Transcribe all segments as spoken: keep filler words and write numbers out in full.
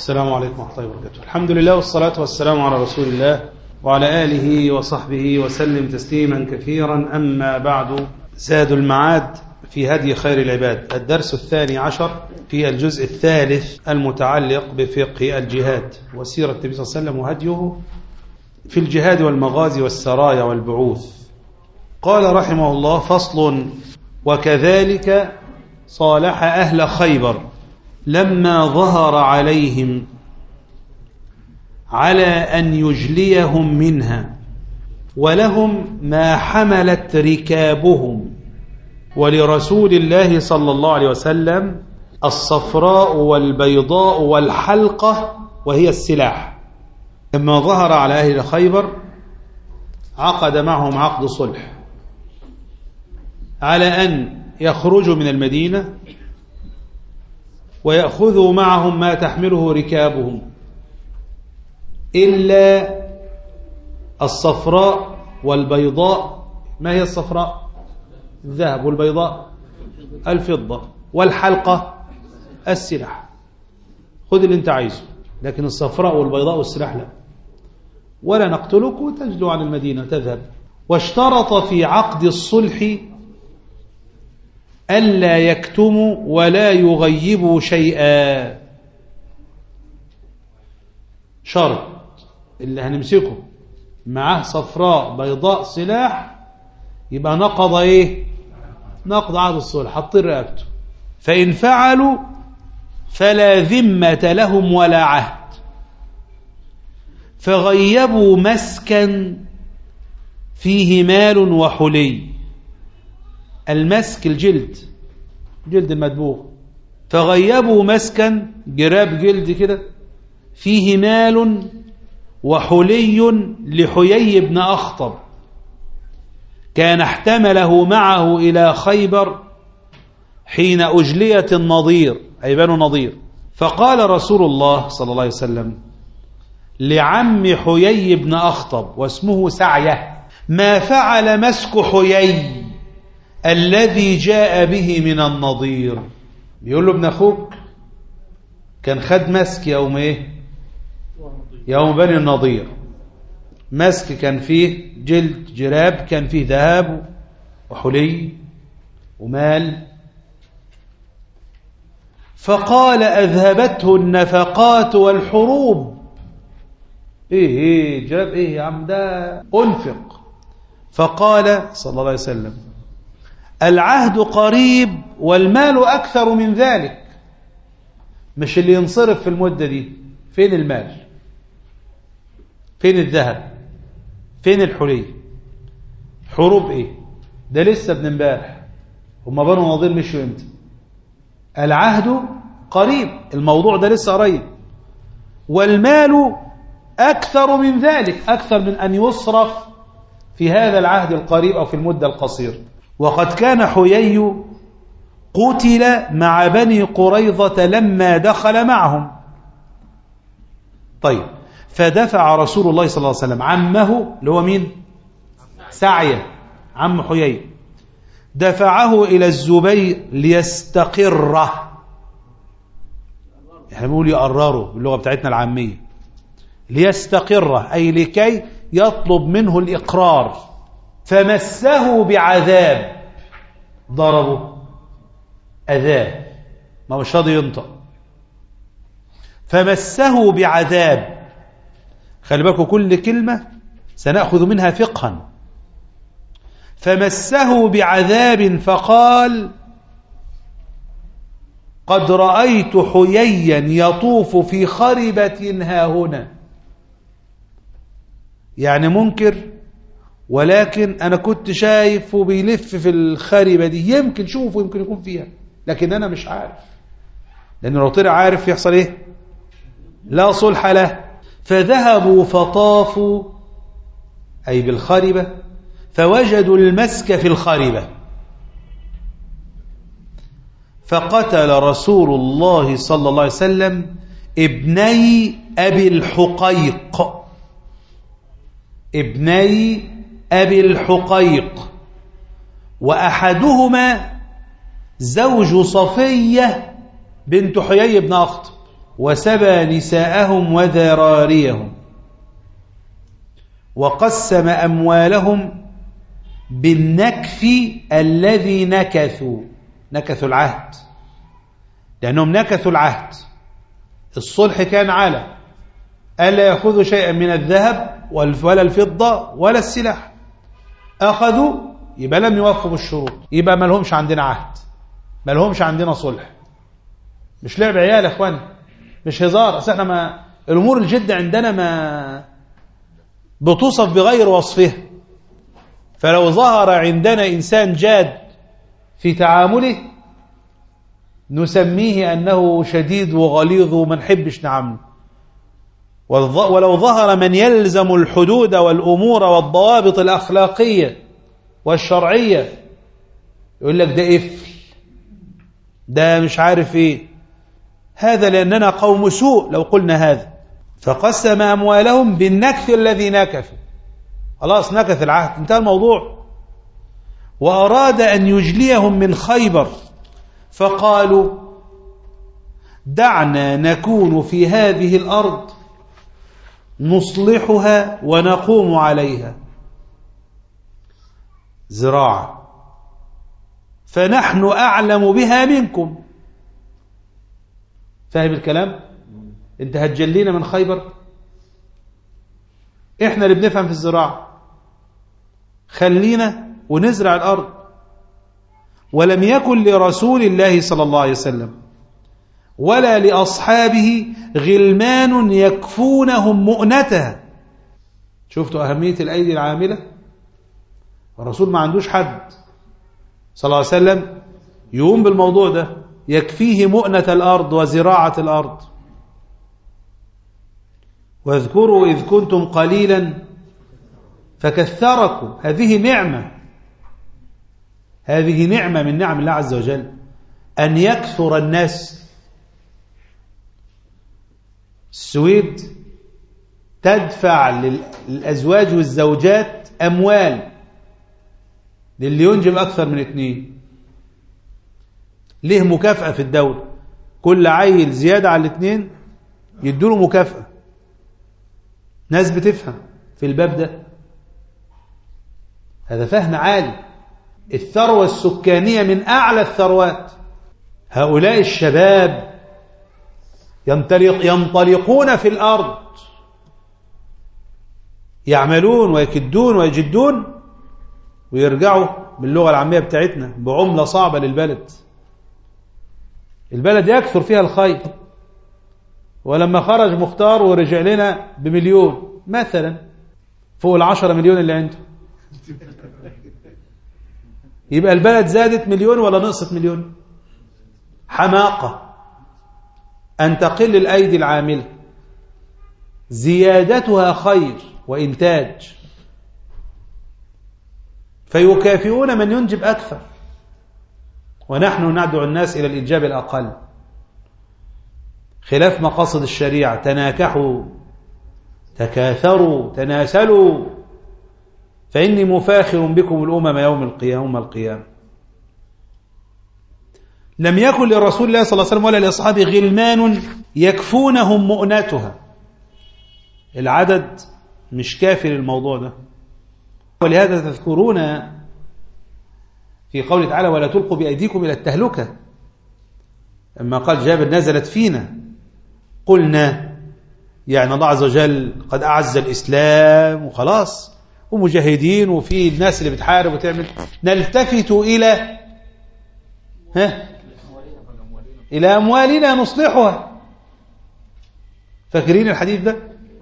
السلام عليكم ورحمة الله وبركاته. الحمد لله والصلاة والسلام على رسول الله وعلى آله وصحبه وسلم تسليما كثيرا. أما بعد، زاد المعاد في هدي خير العباد، الدرس الثاني عشر في الجزء الثالث المتعلق بفقه الجهاد وسيرة النبي صلى الله عليه وسلم وهديه في الجهاد والمغازي والسرايا والبعوث. قال رحمه الله: فصل: وكذلك صالح أهل خيبر لما ظهر عليهم على أن يجليهم منها، ولهم ما حملت ركابهم، ولرسول الله صلى الله عليه وسلم الصفراء والبيضاء والحلقة وهي السلاح. لما ظهر على أهل خيبر عقد معهم عقد صلح على أن يخرجوا من المدينة ويأخذوا معهم ما تحمله ركابهم إلا الصفراء والبيضاء. ما هي الصفراء؟ الذهب، والبيضاء الفضة، والحلقة السلاح. خذ اللي انت عايزه، لكن الصفراء والبيضاء والسلاح لا. ولا نقتلك وتجلو عن المدينة تذهب. واشترط في عقد الصلح ألا يكتموا ولا يغيبوا شيئا. شرط اللي هنمسكه معاه صفراء بيضاء سلاح يبقى نقض ايه؟ نقض عقد الصلح، حطين رقبته. فإن فعلوا فلا ذمة لهم ولا عهد. فغيبوا مسكا فيه مال وحلي. المسك الجلد، جلد المدبوغ. فغيبوا مسكا، جراب جلد كده، فيه مال وحلي لحيي بن أخطب، كان احتمله معه إلى خيبر حين أجليت النضير، أي بنو نضير. فقال رسول الله صلى الله عليه وسلم لعم حيي بن أخطب واسمه سعية: ما فعل مسك حيي الذي جاء به من النضير؟ بيقول له: ابن أخوك كان خد مسك يوم ايه؟ يوم بني النضير. مسك كان فيه جلد جراب، كان فيه ذهب وحلي ومال. فقال: أذهبته النفقات والحروب. ايه ايه جراب ايه يا عم ده؟ أنفق. فقال صلى الله عليه وسلم: العهد قريب والمال أكثر من ذلك. مش اللي ينصرف في المدة دي. فين المال؟ فين الذهب؟ فين الحلي؟ حروب ايه؟ ده لسه ابن امبارح. هما بنو نضير مشوا امتى؟ العهد قريب، الموضوع ده لسه قريب. والمال أكثر من ذلك، أكثر من أن يصرف في هذا العهد القريب أو في المدة القصيرة. وقد كان حيي قتل مع بني قريظة لما دخل معهم. طيب، فدفع رسول الله صلى الله عليه وسلم عمه، اللي هو مين؟ سعية، عم حيي، دفعه إلى الزبير ليستقره. احنا بنقول يقرره باللغة بتاعتنا العامية. ليستقره أي لكي يطلب منه الإقرار. فمسه بعذاب، ضربه، أذاه، ما مش راضي ينطق. فمسه بعذاب. خلي بالكم كل كلمة سنأخذ منها فقها. فمسه بعذاب فقال: قد رأيت حييا يطوف في خربة هاهنا. يعني منكر، ولكن أنا كنت شايفه بيلف في الخربة دي، يمكن شوفه يمكن يكون فيها، لكن أنا مش عارف. لأن لو طلع عارف يحصل إيه؟ لا صلح له. فذهبوا فطافوا، أي بالخربة، فوجدوا المسك في الخربة. فقتل رسول الله صلى الله عليه وسلم ابني أبي الحقيق، ابني أبي الحقيق، وأحدهما زوج صفية بنت حيي بن أخطب. وسبى نساءهم وذراريهم وقسم أموالهم بالنكث الذي نكثوا، نكثوا العهد، لأنهم نكثوا العهد. الصلح كان على ألا يأخذوا شيئا من الذهب ولا الفضة ولا السلاح، أخذوا يبقى لم يوفوا بالشروط، يبقى ما لهمش عندنا عهد، ما لهمش عندنا صلح. مش لعب عيال يا اخوان، مش هزار. اصل احنا ما الامور الجد عندنا ما بتوصف بغير وصفها. فلو ظهر عندنا انسان جاد في تعامله نسميه انه شديد وغليظ وما نحبش نعامله. ولو ظهر من يلزم الحدود والامور والضوابط الاخلاقيه والشرعيه يقول لك ده قفل، ده مش عارف ايه. هذا لأننا قوم سوء لو قلنا هذا. فقسم أموالهم بالنكث الذي نكثوا، خلاص نكث العهد، انتهى الموضوع. وأراد أن يجليهم من خيبر فقالوا دعنا نكون في هذه الأرض نصلحها ونقوم عليها زراعة فنحن أعلم بها منكم. فاهم الكلام؟ انت هتجلينا من خيبر؟ احنا اللي بنفهم في الزراعة، خلينا ونزرع الأرض. ولم يكن لرسول الله صلى الله عليه وسلم ولا لأصحابه غلمان يكفونهم مؤنتها. شفتوا أهمية الأيدي العاملة؟ الرسول ما عندوش حد صلى الله عليه وسلم يقوم بالموضوع ده، يكفيه مؤنة الأرض وزراعة الأرض. واذكروا إذ كنتم قليلا فكثركم. هذه نعمة، هذه نعمة من نعم الله عز وجل أن يكثر الناس. السويد تدفع للأزواج والزوجات أموال للي ينجب أكثر من اثنين، ليه مكافأة في الدولة، كل عيل زيادة على الاثنين يدوله مكافأة. ناس بتفهم في الباب ده، هذا فهم عالي. الثروة السكانية من أعلى الثروات. هؤلاء الشباب ينطلق ينطلقون في الأرض، يعملون ويكدون ويجدون ويرجعوا باللغة العامية بتاعتنا بعملة صعبة للبلد. البلد يكثر فيها الخير. ولما خرج مختار ورجع لنا بمليون مثلا فوق العشرة مليون اللي عنده، يبقى البلد زادت مليون ولا نقصت مليون؟ حماقة أن تقل الأيدي العاملة، زيادتها خير وإنتاج، فيكافئون من ينجب أكثر، ونحن ندعو الناس إلى الإنجاب الأقل خلاف مقاصد الشريعة. تناكحوا تكاثروا تناسلوا فإني مفاخر بكم الأمم يوم القيامة القيامة. لم يكن لرسول الله صلى الله عليه وسلم ولا لأصحابه غلمان يكفونهم مؤنتها. العدد مش كافي للموضوع ده. ولهذا تذكرون في قوله تعالى ولا تلقوا بأيديكم إلى التهلكة، لما قال جابر نزلت فينا قلنا، يعني الله عز وجل قد أعز الإسلام وخلاص ومجاهدين وفي الناس اللي بتحارب وتعمل، نلتفت إلى ها إلى أموالنا نصلحها. فاكرين الحديث ده؟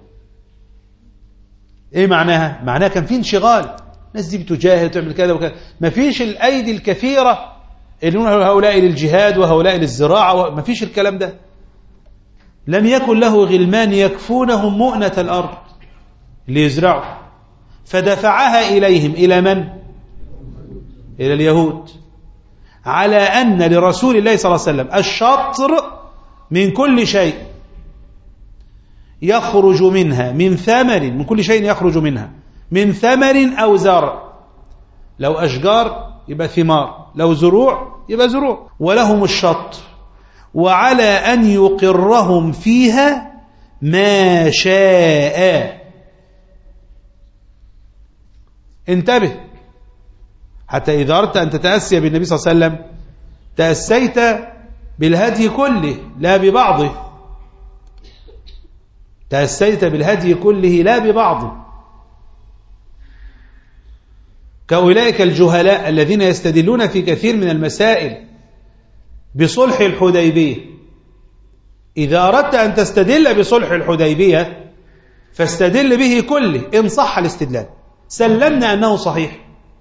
إيه معناها؟ معناها كان في انشغال، الناس دي بتجاهد وتعمل كذا وكذا، ما فيش الأيدي الكثيرة اللي هؤلاء للجهاد وهؤلاء للزراعة، ما فيش الكلام ده. لم يكن له غلمان يكفونهم مؤنة الأرض ليزرعوا، فدفعها إليهم. إلى من؟ إلى اليهود، على أن لرسول الله صلى الله عليه وسلم الشطر من كل شيء يخرج منها من ثمر، من كل شيء يخرج منها من ثمر أو زرع. لو أشجار يبقى ثمار، لو زروع يبقى زروع، ولهم الشطر. وعلى أن يقرهم فيها ما شاء. انتبه، حتى إذا أردت أن تتأسي بالنبي صلى الله عليه وسلم تأسيت بالهدي كله لا ببعضه، تأسيت بالهدي كله لا ببعضه، كأولئك الجهلاء الذين يستدلون في كثير من المسائل بصلح الحديبية. إذا أردت أن تستدل بصلح الحديبية فاستدل به كله إن صح الاستدلال. سلمنا أنه صحيح.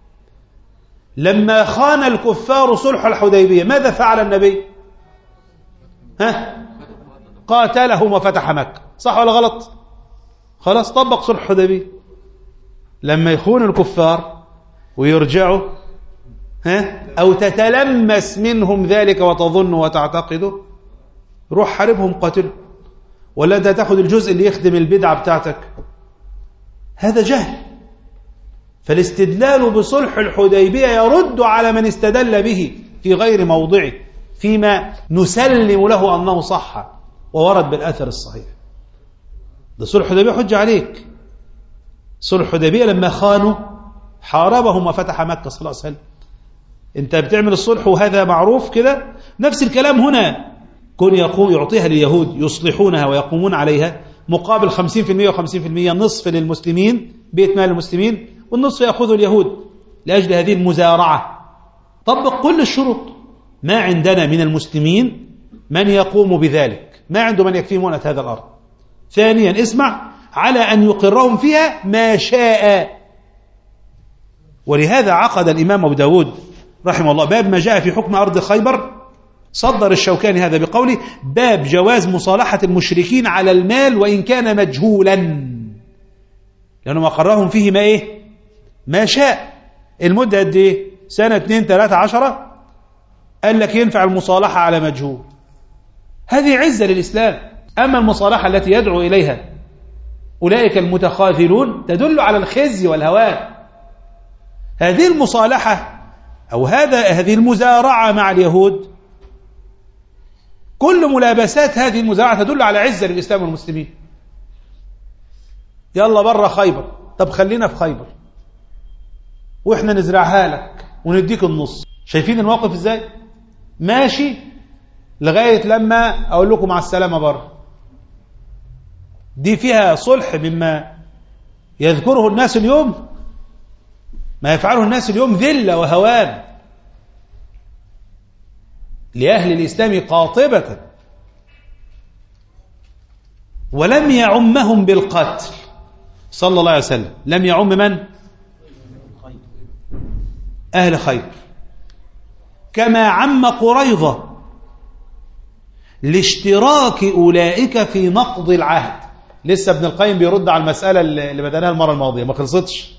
لما خان الكفار صلح الحديبية ماذا فعل النبي؟ ها؟ قاتلهم وفتح مكة، صح ولا غلط؟ خلاص طبق صلح الحديبية. لما يخون الكفار ويرجعوا، ها؟ أو تتلمس منهم ذلك وتظن وتعتقد، روح حاربهم قاتلهم. ولا أنت تأخذ الجزء اللي يخدم البدعة بتاعتك؟ هذا جهل. فالاستدلال بصلح الحديبية يرد على من استدل به في غير موضعه فيما نسلم له أنه صح وورد بالأثر الصحيح. ده صلح الحديبية حجة عليك. صلح الحديبية لما خانوا حاربهم وفتح مكة صلى الله عليه وسلم. انت بتعمل الصلح وهذا معروف كده. نفس الكلام هنا، كن يقوم يعطيها لليهود يصلحونها ويقومون عليها مقابل خمسين بالمئة وخمسين بالمئة، نصف للمسلمين بيت مال المسلمين والنصف يأخذ اليهود لأجل هذه المزارعة. طبق كل الشروط. ما عندنا من المسلمين من يقوم بذلك، ما عنده من يكفيه مؤنة هذا الأرض. ثانيا اسمع، على أن يقرهم فيها ما شاء. ولهذا عقد الإمام أبو داود رحمه الله باب ما جاء في حكم أرض خيبر. صدر الشوكاني هذا بقوله باب جواز مصالحة المشركين على المال وإن كان مجهولا، لأنه ما قرهم فيه ما إيه؟ ما شاء. المدة قد إيه؟ سنة اثنين ثلاثة عشرة. قال لك ينفع المصالحة على مجهول. هذه عزة للإسلام. أما المصالحة التي يدعو إليها أولئك المتخاذلون تدل على الخزي والهوان. هذه المصالحة أو هذا هذه المزارعة مع اليهود، كل ملابسات هذه المزارعة تدل على عزة للإسلام والمسلمين. يلا برا خيبر، طب خلينا في خيبر وإحنا نزرعها لك ونديك النص. شايفين الموقف إزاي؟ ماشي لغاية لما أقول لكم مع السلامة برا. دي فيها صلح مما يذكره الناس اليوم، ما يفعله الناس اليوم ذلة وهوان لأهل الإسلام قاطبة. ولم يعمهم بالقتل صلى الله عليه وسلم. لم يعم من؟ أهل خيبر، كما عم قريظة لاشتراك أولئك في نقض العهد. لسه ابن القيم بيرد على المسألة اللي بدأناها المرة الماضية ما خلصتش.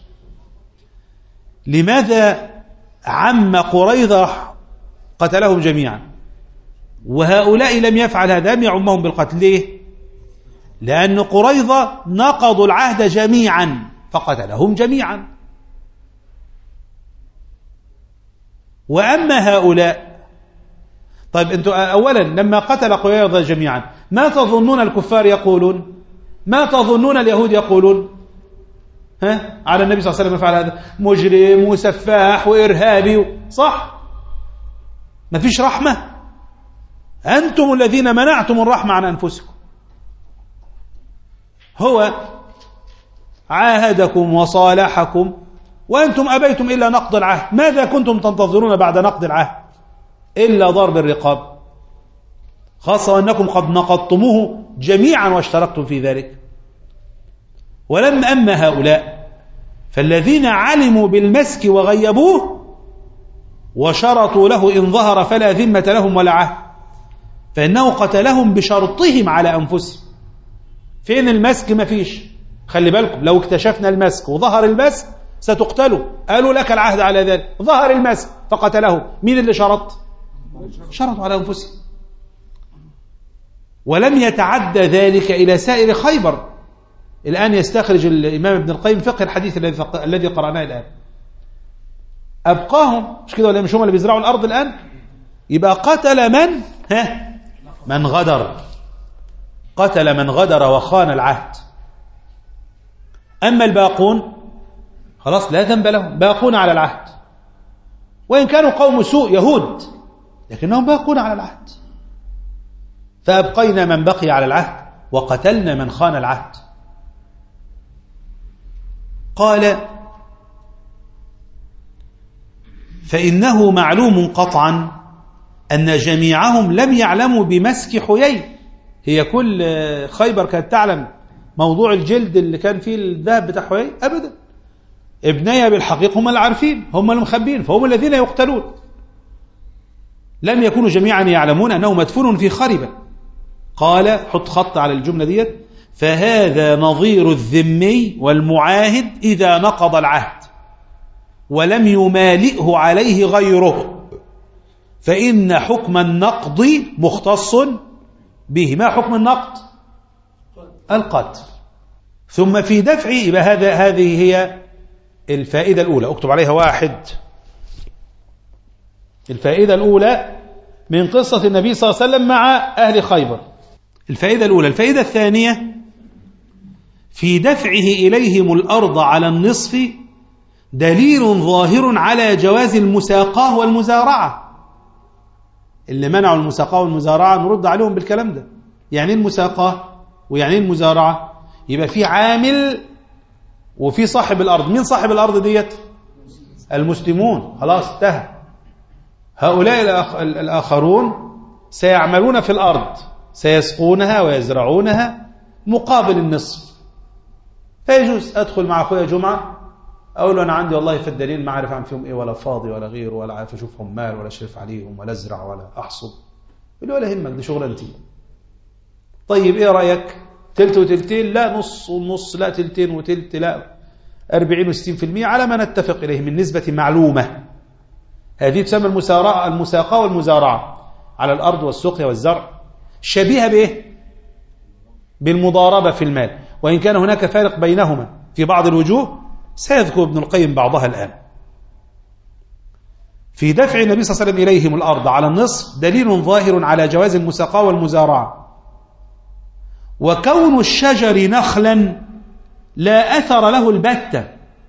لماذا عم قريظة قتلهم جميعا وهؤلاء لم يفعل هذا؟ لم يعمهم بالقتل. ليه؟ لأن قريظة نقضوا العهد جميعا فقتلهم جميعا. وأما هؤلاء، طيب أنتوا أولا لما قتل قريظة جميعا ما تظنون الكفار يقولون؟ ما تظنون اليهود يقولون؟ ها؟ على النبي صلى الله عليه وسلم يفعل هذا مجرم وسفاح وإرهابي، صح؟ ما فيش رحمة. أنتم الذين منعتم الرحمة عن أنفسكم. هو عاهدكم وصالحكم وأنتم أبيتم إلا نقض العهد. ماذا كنتم تنتظرون بعد نقض العهد إلا ضرب الرقاب؟ خاصة أنكم قد نقضتموه جميعا واشتركتم في ذلك. ولم أما هؤلاء فالذين علموا بالمسك وغيبوه وشرطوا له إن ظهر فلا ذمة لهم ولا عهد، فإنه قتلهم بشرطهم على أنفسهم. فين المسك؟ ما فيش. خلي بالكم، لو اكتشفنا المسك وظهر المسك ستقتلوا. قالوا لك العهد على ذلك، ظهر المسك فقتله. مين اللي شرط؟ شرطوا على أنفسهم. ولم يتعدى ذلك إلى سائر خيبر. الآن يستخرج الإمام ابن القيم فقه الحديث الذي الذي قرأناه الآن. أبقاهم، مش كده ولا مش هم اللي بيزرعوا الأرض الآن؟ يبقى قتل من؟ ها؟ من غدر، قتل من غدر وخان العهد. أما الباقون خلاص لا ذنب لهم، باقون على العهد، وإن كانوا قوم سوء يهود لكنهم باقون على العهد. فأبقينا من بقي على العهد وقتلنا من خان العهد. قال فإنه معلوم قطعا أن جميعهم لم يعلموا بمسك حيي. هي كل خيبر كانت تعلم موضوع الجلد اللي كان فيه الذهب بتاع حيي؟ أبدا. ابنية بالحقيقة هم العارفين، هم المخبين، فهم الذين يقتلون. لم يكونوا جميعا يعلمون أنه مدفون في خربة. قال حط خط على الجملة ديت: فهذا نظير الذمي والمعاهد إذا نقض العهد ولم يمالئه عليه غيره، فإن حكم النقض مختص به. ما حكم النقض؟ القتل. ثم في دفع، يبقى هذا هذه هي الفائدة الأولى، اكتب عليها واحد. الفائدة الأولى من قصة النبي صلى الله عليه وسلم مع أهل خيبر. الفائدة الأولى. الفائدة الثانية: في دفعه إليهم الأرض على النصف دليل ظاهر على جواز المساقاة والمزارعة. اللي منعوا المساقاة والمزارعة نرد عليهم بالكلام ده. يعني المساقاة ويعني المزارعة؟ يبقى في عامل وفي صاحب الأرض. مين صاحب الأرض ديت؟ المسلمون. خلاص انتهى. هؤلاء الآخرون سيعملون في الأرض، سيسقونها ويزرعونها مقابل النصف. فيجوز أدخل مع أخويا جمعة أقول له أنا عندي والله في الدليل ما أعرف عن فيهم إيه، ولا فاضي ولا غير، ولا عارف أشوفهم مال ولا أشرف عليهم ولا أزرع ولا أحصد. يقول له ولا همك، دي شغلانتي. طيب إيه رأيك؟ تلت وتلتين؟ لا نص ونص، لا تلتين وتلت، لا أربعين وستين في المية، على ما نتفق إليه من نسبة معلومة. هذه تسمى المسارعة، المساقاة والمزارعة على الأرض والسقيا والزرع. شبيهة بإيه؟ بالمضاربة في المال، وإن كان هناك فارق بينهما في بعض الوجوه سيذكر ابن القيم بعضها الآن. في دفع النبي صلى الله عليه وسلم إليهم الأرض على النصف دليل ظاهر على جواز المساقاة والمزارعة. وكون الشجر نخلا لا أثر له البتة.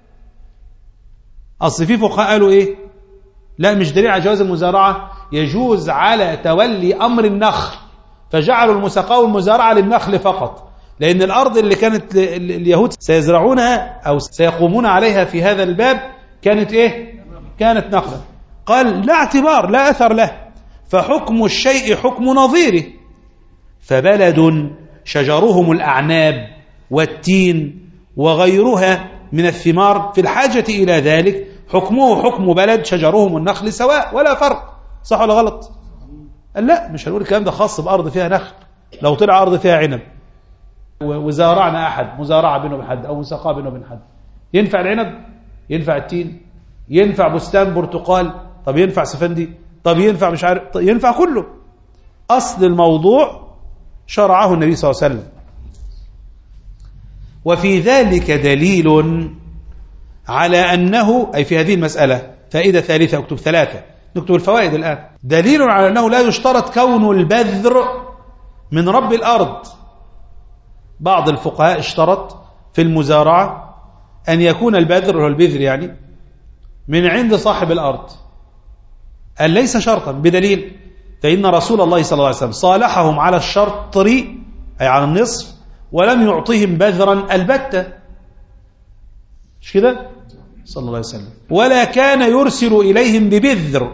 أصل في فقهاء قالوا إيه؟ لا مش دليل على جواز المزارعة، يجوز على تولي أمر النخل، فجعلوا المساقاة والمزارعة للنخل فقط، لأن الأرض اللي كانت اليهود سيزرعونها أو سيقومون عليها في هذا الباب كانت إيه؟ كانت نخلا. قال لا اعتبار، لا أثر له، فحكم الشيء حكم نظيره. فبلد شجرهم الأعناب والتين وغيرها من الثمار في الحاجة إلى ذلك حكمه حكم بلد شجرهم النخل سواء ولا فرق. صح ولا غلط؟ قال لا مش هنقول الكلام ده خاص بأرض فيها نخل. لو طلع أرض فيها عنب وزارعنا أحد مزارعة بينه وبين حد أو مساقاة بينه وبين حد، ينفع العنب؟ ينفع التين؟ ينفع بستان برتقال؟ طب ينفع سفندي؟ طب ينفع مش عارف؟ طب ينفع كله. أصل الموضوع شرعه النبي صلى الله عليه وسلم. وفي ذلك دليل على أنه، أي في هذه المسألة فائدة ثالثة، اكتب ثلاثة، نكتب الفوائد الآن. دليل على أنه لا يشترط كون البذر من رب الأرض. بعض الفقهاء اشترط في المزارعة أن يكون البذر، هو البذر يعني، من عند صاحب الأرض. قال ليس شرطا بدليل، فإن رسول الله صلى الله عليه وسلم صالحهم على الشطر أي على النصف ولم يعطهم بذرا البتة، مش كده صلى الله عليه وسلم، ولا كان يرسل إليهم ببذر.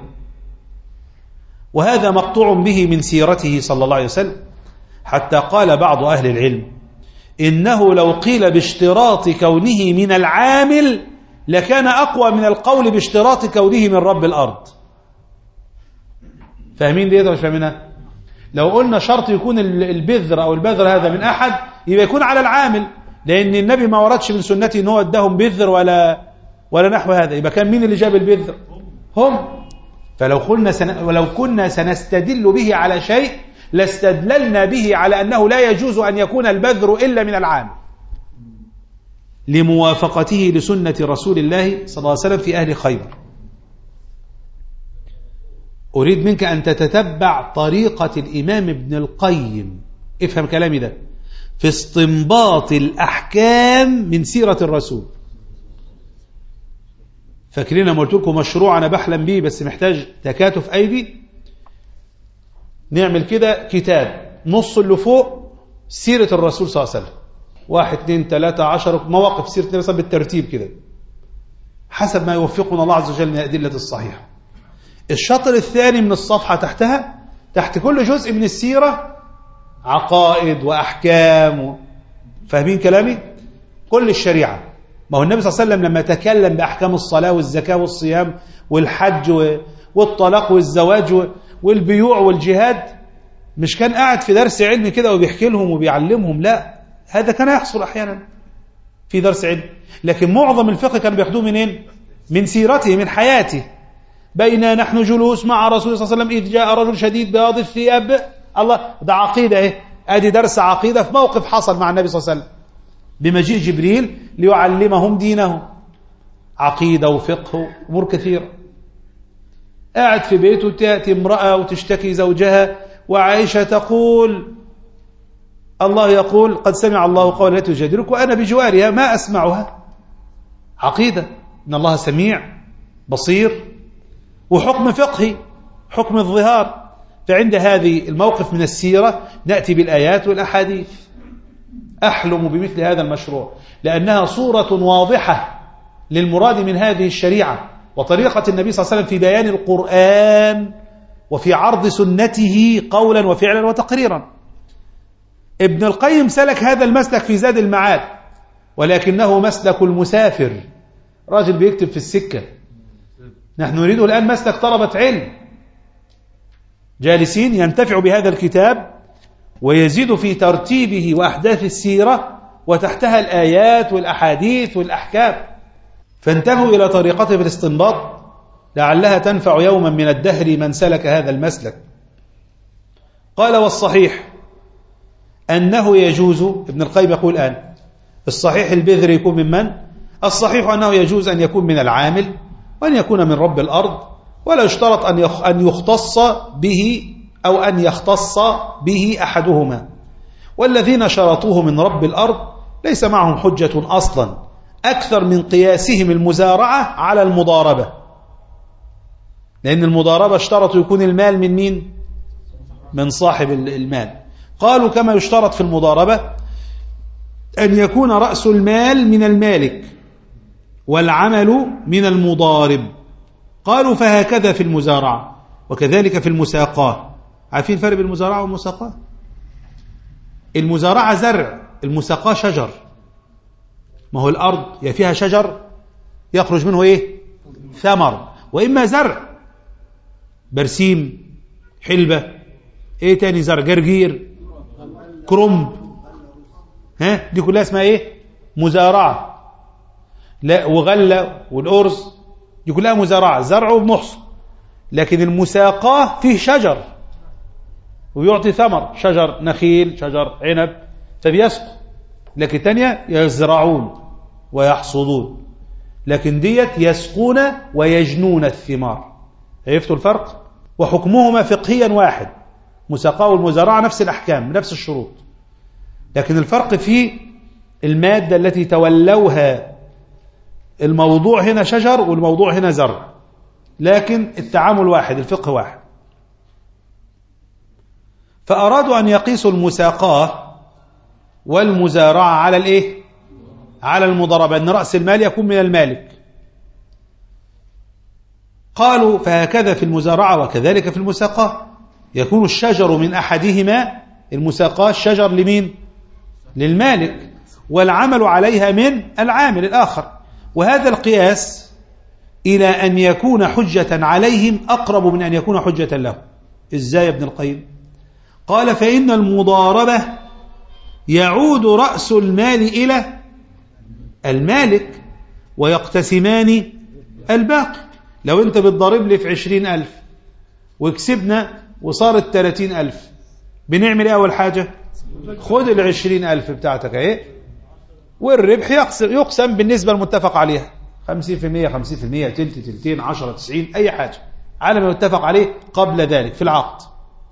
وهذا مقطوع به من سيرته صلى الله عليه وسلم، حتى قال بعض أهل العلم إنه لو قيل باشتراط كونه من العامل لكان أقوى من القول باشتراط كونه من رب الأرض. فاهمين دي ولا مش فاهمينها؟ لو قلنا شرط يكون البذر أو البذر هذا من أحد يبقى يكون على العامل، لأن النبي ما وردش من سنته إن هو اداهم بذر ولا ولا نحو هذا. يبقى كان مين اللي جاب البذر؟ هم. فلو قلنا سن... ولو كنا سنستدل به على شيء لاستدللنا به على أنه لا يجوز أن يكون البذر إلا من العامل، لموافقته لسنة رسول الله صلى الله عليه وسلم في أهل خيبر. أريد منك أن تتتبع طريقة الإمام ابن القيم، افهم كلامي ده، في استنباط الأحكام من سيرة الرسول. فاكرين لما قلت لكم مشروع أنا بحلم بيه بس محتاج تكاتف أيدي؟ نعمل كده كتاب نص اللي فوق سيرة الرسول صلى الله عليه وسلم، واحد اثنين ثلاثة عشر مواقف سيرة النبي صلى الله عليه وسلم بالترتيب كده حسب ما يوفقنا الله عز وجل من الأدلة الصحيحة. الشطر الثاني من الصفحة تحتها، تحت كل جزء من السيرة عقائد وأحكام و... فاهمين كلامي؟ كل الشريعة. ما هو النبي صلى الله عليه وسلم لما تكلم بأحكام الصلاة والزكاة والصيام والحج و... والطلاق والزواج و... والبيوع والجهاد، مش كان قاعد في درس علم كده وبيحكي لهم وبيعلمهم، لا، هذا كان يحصل أحيانا في درس علم، لكن معظم الفقه كان بياخدوه منين؟ من سيرته، من حياته. بين نحن جلوس مع رسول الله صلى الله عليه وسلم إذ جاء رجل شديد بياض الثياب، الله، ده عقيدة ايه، ادي درس عقيدة في موقف حصل مع النبي صلى الله عليه وسلم بمجيء جبريل ليعلمهم دينه، عقيدة وفقه وأمور كثيرة. قاعد في بيته تأتي امرأة وتشتكي زوجها، وعائشة تقول الله يقول قد سمع الله قول التي تجادلك وأنا بجوارها ما أسمعها. عقيدة إن الله سميع بصير، وحكم فقهي حكم الظهار. فعند هذه الموقف من السيرة نأتي بالآيات والأحاديث. أحلم بمثل هذا المشروع لأنها صورة واضحة للمراد من هذه الشريعة وطريقة النبي صلى الله عليه وسلم في بيان القرآن وفي عرض سنته قولا وفعلا وتقريرا. ابن القيم سلك هذا المسلك في زاد المعاد، ولكنه مسلك المسافر، راجل بيكتب في السكة. نحن نريده الآن مسلك طلبة علم جالسين ينتفع بهذا الكتاب ويزيد في ترتيبه وأحداث السيرة وتحتها الآيات والأحاديث والأحكام. فانتبهوا إلى طريقته في الاستنباط لعلها تنفع يوما من الدهر من سلك هذا المسلك. قال والصحيح أنه يجوز، ابن القيم يقول الآن الصحيح البذر يكون من من؟ الصحيح أنه يجوز أن يكون من العامل وأن يكون من رب الأرض، ولا يشترط أن يختص به أو أن يختص به أحدهما. والذين شرطوه من رب الأرض ليس معهم حجة أصلا أكثر من قياسهم المزارعة على المضاربة، لأن المضاربة اشترطوا يكون المال من مين؟ من صاحب المال. قالوا كما يشترط في المضاربة أن يكون رأس المال من المالك والعمل من المضارب. قالوا فهكذا في المزارعة وكذلك في المساقاة. عارفين الفرق بين المزارعة والمساقاة؟ المزارعة زرع، المساقاة شجر. ما هو الأرض يا فيها شجر يخرج منه إيه؟ ثمر، وإما زرع برسيم، حلبة، إيه تاني زرع، جرجير، كرنب، ها دي كلها اسمها إيه؟ مزارعة. لا، وغلة والأرز دي كلها مزارعة، زرع ومحصن. لكن المساقاة فيه شجر ويعطي ثمر، شجر نخيل، شجر عنب، فبيسقوا. لكن تانية يزرعون ويحصدون، لكن ديت يسقون ويجنون الثمار. عرفتوا الفرق؟ وحكمهما فقهيا واحد، مساقاة والمزارعة نفس الأحكام نفس الشروط، لكن الفرق في المادة التي تولوها. الموضوع هنا شجر والموضوع هنا زرع، لكن التعامل واحد، الفقه واحد. فأرادوا أن يقيسوا المساقاة والمزارعة على الإيه؟ على المضاربة، أن رأس المال يكون من المالك. قالوا فهكذا في المزارعة وكذلك في المساقاة، يكون الشجر من أحدهما، المساقاة الشجر لمين؟ للمالك، والعمل عليها من العامل الآخر. وهذا القياس إلى أن يكون حجة عليهم أقرب من أن يكون حجة لهم. إزاي ابن القيم؟ قال فإن المضاربة يعود رأس المال إلى المالك ويقتسمان الباقي. لو أنت بتضارب لي في عشرين ألف وكسبنا وصارت ثلاثين ألف، بنعمل إيه أول حاجة؟ خد العشرين ألف بتاعتك اهي، والربح يقسم بالنسبة المتفق عليها، خمسين في المية خمسين في المية، تلت تلتين، عشرة تسعين، أي حاجة على ما يتفق عليه قبل ذلك في العقد.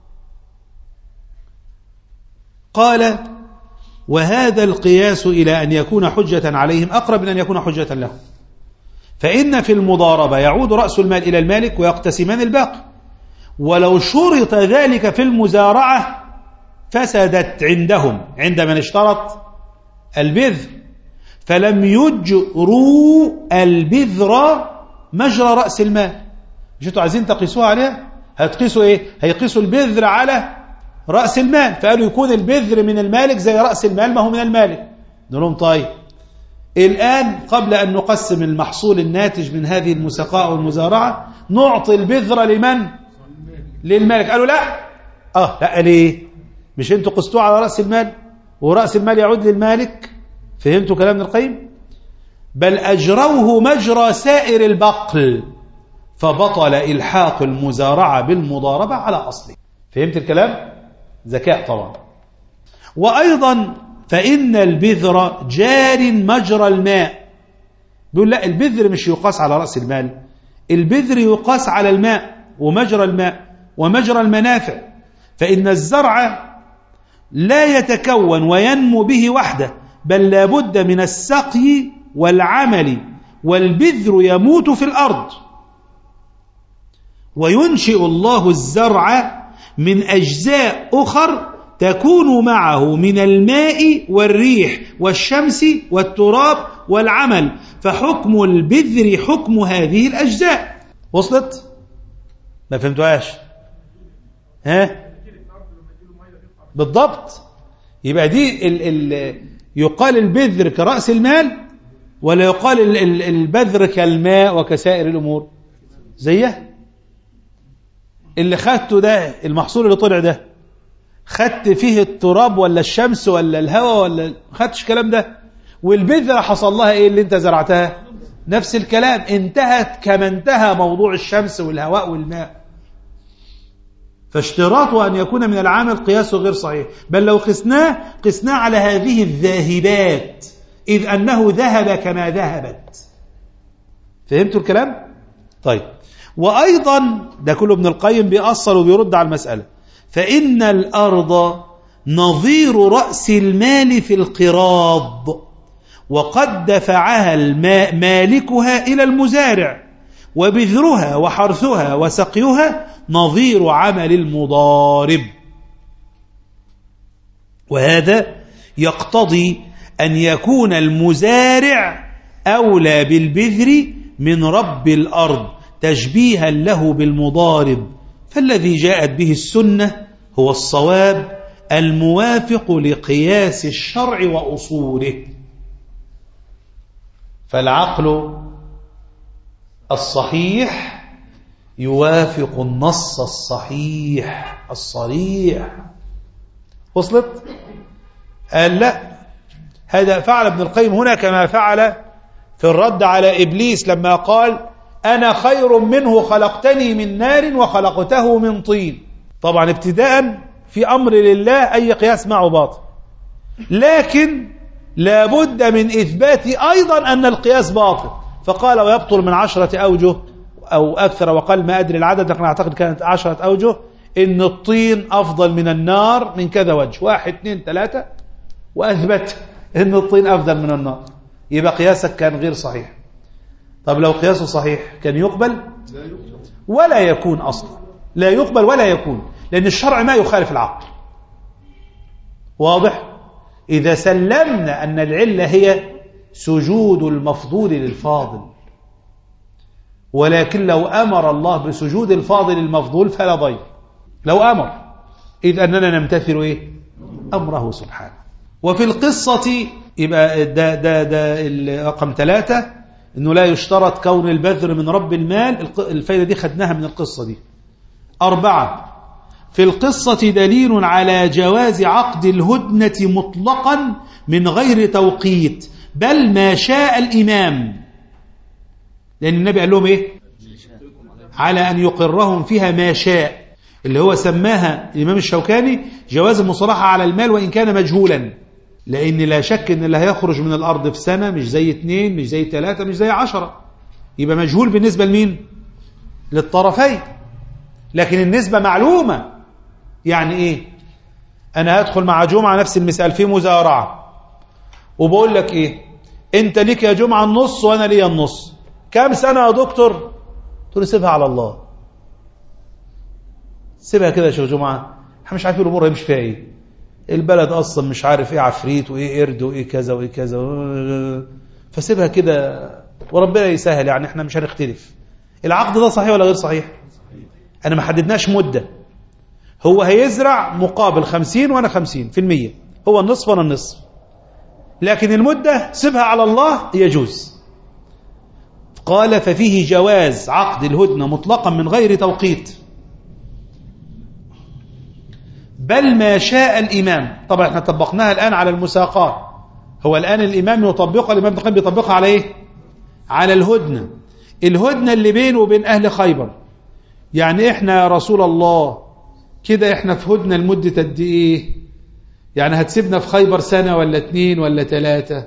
قال وهذا القياس إلى أن يكون حجة عليهم أقرب من أن يكون حجة لهم، فإن في المضاربة يعود رأس المال إلى المالك ويقتسمان الباقي، ولو شرط ذلك في المزارعة فسدت عندهم عند من اشترط البذر، فلم يجروا البذر مجرى رأس المال. مش انتوا عايزين تقيسوها عليها؟ هتقيسوا ايه؟ هيقيسوا البذر على رأس المال، فقالوا يكون البذر من المالك زي رأس المال ما هو من المالك. نقول لهم طيب الآن قبل أن نقسم المحصول الناتج من هذه المساقاة والمزارعة نعطي البذر لمن؟ للمالك. قالوا لا. اه لا ليه؟ مش انتوا قستوه على رأس المال ورأس المال يعود للمالك؟ فهمتوا كلام ابن القيم؟ بل أجروه مجرى سائر البقل، فبطل إلحاق المزارعة بالمضاربة على أصله. فهمت الكلام؟ ذكاء طبعا. وأيضا فإن البذر جار مجرى الماء. بيقول لا، البذر مش يقاس على رأس المال، البذر يقاس على الماء ومجرى الماء ومجرى المنافع، فإن الزرع لا يتكون وينمو به وحده، بل لا بد من السقي والعمل، والبذر يموت في الأرض، وينشئ الله الزرع من أجزاء أخر تكون معه من الماء والريح والشمس والتراب والعمل، فحكم البذر حكم هذه الأجزاء. وصلت؟ ما فهمتوهاش؟ ها؟ بالضبط. يبقى دي ال ال يقال البذر كرأس المال، ولا يقال ال ال البذر كالماء وكسائر الأمور؟ زيه. اللي خدته ده، المحصول اللي طلع ده، خدت فيه التراب ولا الشمس ولا الهواء ولا ما خدتش الكلام ده؟ والبذرة حصل لها ايه اللي انت زرعتها؟ نفس الكلام، انتهت كما انتهى موضوع الشمس والهواء والماء. فاشتراط أن يكون من العامل قياسه غير صحيح، بل لو قسناه قسناه على هذه الذاهبات، إذ أنه ذهب كما ذهبت. فهمتوا الكلام؟ طيب. وأيضا ده كله ابن القيم بيأصل وبيرد على المسألة، فإن الأرض نظير رأس المال في القراض، وقد دفعها الماء مالكها إلى المزارع، وبذرها وحرثها وسقيها نظير عمل المضارب. وهذا يقتضي أن يكون المزارع أولى بالبذر من رب الأرض تشبيها له بالمضارب، فالذي جاءت به السنة هو الصواب الموافق لقياس الشرع وأصوله. فالعقل الصحيح يوافق النص الصحيح الصريح. وصلت؟ قال لا، هذا فعل ابن القيم هنا كما فعل في الرد على إبليس لما قال أنا خير منه خلقتني من نار وخلقته من طين. طبعا ابتداء في أمر لله أي قياس معه باطل، لكن لابد من إثبات أيضا أن القياس باطل، فقال ويبطل من عشرة أوجه أو أكثر، وقال ما أدري العدد لكن أعتقد كانت عشرة أوجه، إن الطين أفضل من النار من كذا وجه، واحد اثنين ثلاثة، وأثبت إن الطين أفضل من النار. يبقى قياسك كان غير صحيح. طب لو قياسه صحيح كان يقبل ولا يكون أصلا؟ لا يقبل ولا يكون، لأن الشرع ما يخالف العقل. واضح؟ إذا سلمنا أن العلة هي سجود المفضول للفاضل، ولكن لو أمر الله بسجود الفاضل المفضول فلا ضير، لو أمر، إذ أننا نمتثل إيه؟ أمره سبحانه. وفي القصة يبقى ده, ده, ده رقم ثلاثة، إنه لا يشترط كون البذر من رب المال، الفايدة دي خدناها من القصة دي. أربعة، في القصة دليل على جواز عقد الهدنة مطلقا من غير توقيت، بل ما شاء الإمام، لأن النبي قال لهم إيه؟ على أن يقرهم فيها ما شاء، اللي هو سماها الإمام الشوكاني جواز المصالحة على المال وإن كان مجهولا، لأن لا شك أن اللي هيخرج من الأرض في سنة مش زي اثنين مش زي ثلاثة مش زي عشرة، يبقى مجهول بالنسبة لمين؟ للطرفين. لكن النسبة معلومة. يعني إيه؟ أنا هدخل مع جمعة نفس المثال في مزارعة، وبقول لك إيه، أنت ليك يا جمعة النص وأنا ليا النص. كام سنة يا دكتور؟ تقول سيبها على الله، سيبها كده يا شيخ جمعة، احنا مش عارفين الأمور هيمشي فيها إيه، البلد أصلا مش عارف إيه عفريت وإيه قرد وإيه كذا وإيه كذا، فسيبها كده وربنا يسهل. يعني احنا مش هنختلف. العقد ده صحيح ولا غير صحيح؟ أنا ما حددناش مدة. هو هيزرع مقابل خمسين وأنا خمسين في المية، هو النصف وأنا النصف، لكن المدة سيبها على الله يجوز. قال ففيه جواز عقد الهدنة مطلقا من غير توقيت، بل ما شاء الإمام. طبعا احنا طبقناها الآن على المساقات، هو الآن الإمام يطبقها، الإمام ابن القيم بيطبقها على إيه؟ على الهدنة. الهدنة اللي بينه وبين أهل خيبر. يعني احنا يا رسول الله كده احنا في هدنة لمدة قد ايه؟ يعني هتسيبنا في خيبر سنة ولا اتنين ولا تلاتة؟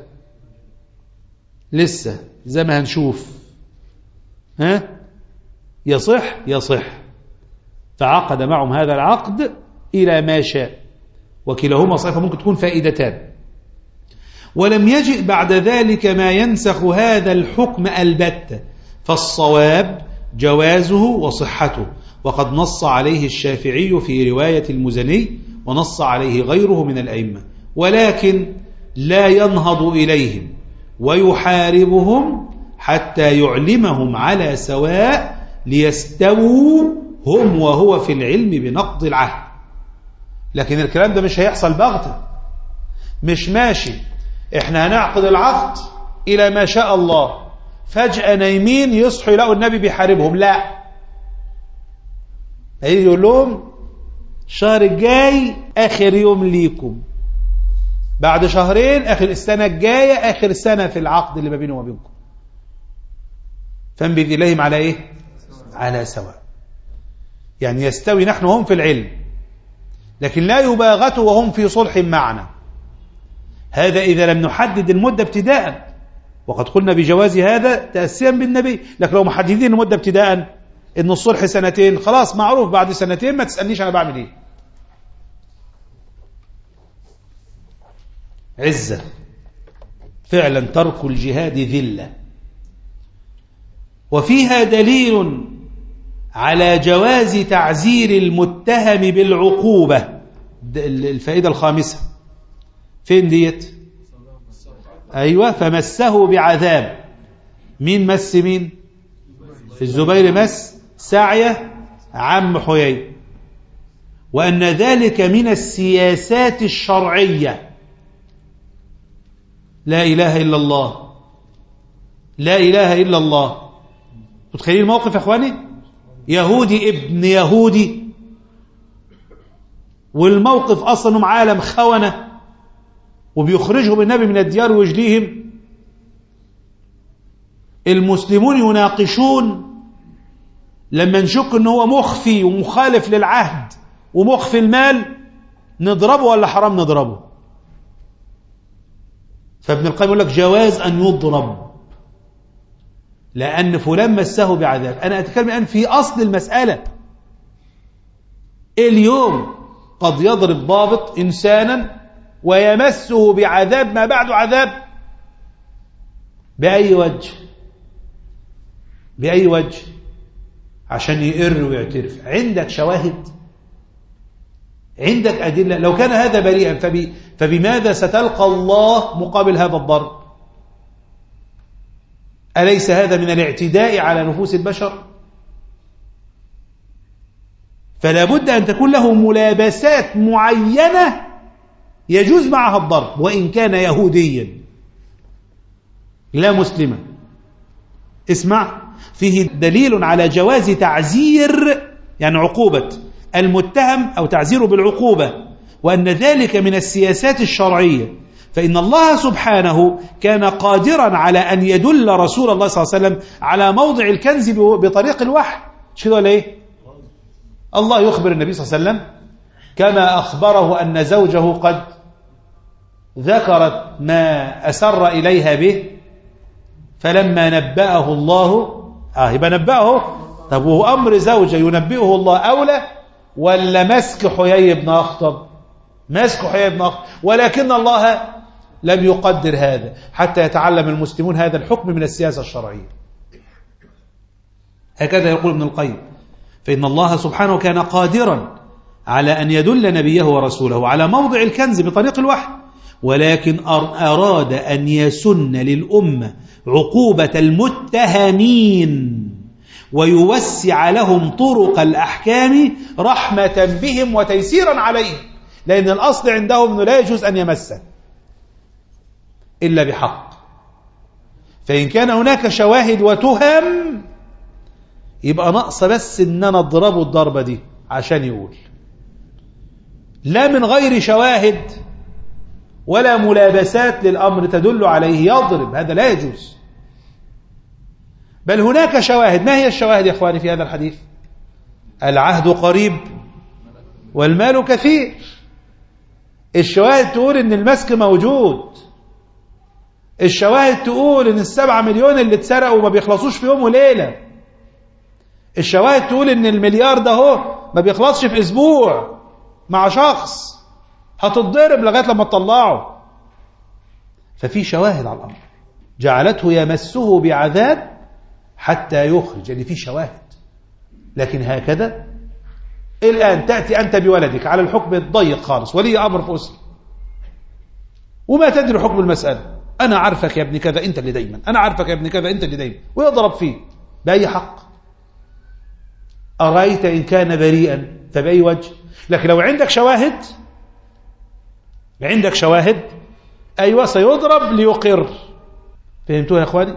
لسه زي ما هنشوف. ها؟ يصح يصح. فعقد معهم هذا العقد إلى ما شاء، وكلاهما صحيح، ممكن تكون فائدتان. ولم يجئ بعد ذلك ما ينسخ هذا الحكم البتة، فالصواب جوازه وصحته، وقد نص عليه الشافعي في رواية المزني، ونص عليه غيره من الأئمة، ولكن لا ينهض إليهم ويحاربهم حتى يعلمهم على سواء ليستووا هم وهو في العلم بنقض العهد. لكن الكلام ده مش هيحصل بغتة، مش ماشي احنا هنعقد العقد إلى ما شاء الله، فجأة نايمين يصحوا يلاقوا النبي بيحاربهم. لا، هيجي يقول لهم الشهر الجاي آخر يوم ليكم، بعد شهرين آخر السنة الجاية آخر السنة في العقد اللي ما بينه وما بينكم، فانبذ إليهم على إيه؟ على سواء. يعني يستوي نحن وهم في العلم، لكن لا يباغتوا وهم في صلح معنا. هذا إذا لم نحدد المدة ابتداء، وقد قلنا بجواز هذا تأسيا بالنبي. لكن لو محددين المدة ابتداء إن الصلح سنتين، خلاص معروف بعد سنتين ما تسألنيش أنا بعمل إيه. عزة فعلا ترك الجهاد ذلة. وفيها دليل على جواز تعزير المتهم بالعقوبة. الفائدة الخامسة فين ديت؟ أيوة، فمسه بعذاب. مين مس مين؟ الزبير مس سعية عم حيي، وأن ذلك من السياسات الشرعية. لا إله إلا الله، لا إله إلا الله. تتخيلين الموقف يا أخواني؟ يهودي ابن يهودي، والموقف أصلا عالم خونة، وبيخرجهم النبي من الديار ويجليهم. المسلمون يناقشون لما نشك أنه هو مخفي ومخالف للعهد ومخفي المال، نضربه ولا حرام نضربه؟ فابن القيم يقول لك جواز أن يضرب لأن فلان مسه بعذاب. أنا أتكلم الآن في أصل المسألة. اليوم قد يضرب ضابط إنسانا ويمسه بعذاب ما بعد عذاب. بأي وجه؟ بأي وجه؟ عشان يقر ويعترف. عندك شواهد؟ عندك أدلة؟ لو كان هذا بريئا فبي فبماذا ستلقى الله مقابل هذا الضرب؟ أليس هذا من الاعتداء على نفوس البشر؟ فلا بد أن تكون له ملابسات معينة يجوز معها الضرب، وإن كان يهوديا لا مسلما. اسمع، فيه دليل على جواز تعزير يعني عقوبة المتهم أو تعزيره بالعقوبة، وأن ذلك من السياسات الشرعية. فإن الله سبحانه كان قادرا على أن يدل رسول الله صلى الله عليه وسلم على موضع الكنز بطريق الوحي. مش كده ولا إيه؟ الله يخبر النبي صلى الله عليه وسلم كما أخبره أن زوجه قد ذكرت ما أسر إليها به، فلما نبأه الله آه يبقى نبأه طب وهو أمر زوجة ينبئه الله أولى ولا مسك حيي بن أخطب؟ مسك حيي بن أخطب، ولكن الله لم يقدر هذا حتى يتعلم المسلمون هذا الحكم من السياسة الشرعية. هكذا يقول ابن القيم، فإن الله سبحانه كان قادرا على أن يدل نبيه ورسوله على موضع الكنز بطريق الوحي، ولكن أراد أن يسن للأمة عقوبة المتهمين ويوسع لهم طرق الأحكام رحمة بهم وتيسيرا عليهم، لأن الأصل عندهم أنه لا يجوز أن يمسه إلا بحق. فإن كان هناك شواهد وتهم يبقى نقص بس إننا نضربه الضربة دي عشان يقول، لا من غير شواهد ولا ملابسات للأمر تدل عليه يضرب، هذا لا يجوز. بل هناك شواهد. ما هي الشواهد يا أخواني في هذا الحديث؟ العهد قريب والمال كثير. الشواهد تقول إن المسك موجود، الشواهد تقول إن السبعة مليون اللي اتسرقوا ما بيخلصوش في يوم وليلة، الشواهد تقول إن المليار ده هو ما بيخلصش في أسبوع مع شخص، هتتضرب لغاية لما تطلعه. ففي شواهد على الأمر جعلته يمسه بعذاب حتى يخرج، يعني في شواهد. لكن هكذا الآن تأتي أنت بولدك على الحكم الضيق خالص، ولي أمر في أسرة، وما تدري حكم المسألة، أنا عارفك يا ابن كذا أنت اللي دايما، أنا عارفك يا ابن كذا أنت اللي دايما، ويضرب فيه بأي حق؟ أرأيت إن كان بريئا فبأي وجه؟ لكن لو عندك شواهد، عندك شواهد أيوة سيضرب ليقر. فهمتوها يا أخواني؟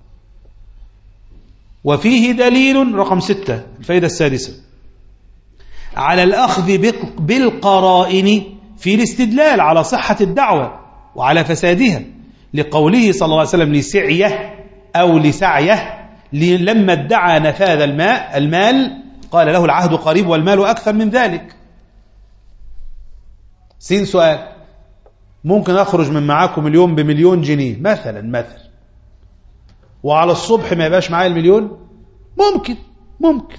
وفيه دليل رقم ستة، الفائدة السادسة، على الأخذ بالقرائن في الاستدلال على صحة الدعوة وعلى فسادها، لقوله صلى الله عليه وسلم لسعيه أو لسعيه لما ادعى نفاذ الماء المال قال له العهد قريب والمال أكثر من ذلك. سين سؤال، ممكن أخرج من معاكم اليوم بمليون جنيه مثلا مثلا وعلى الصبح ما يبقاش معايا المليون؟ ممكن ممكن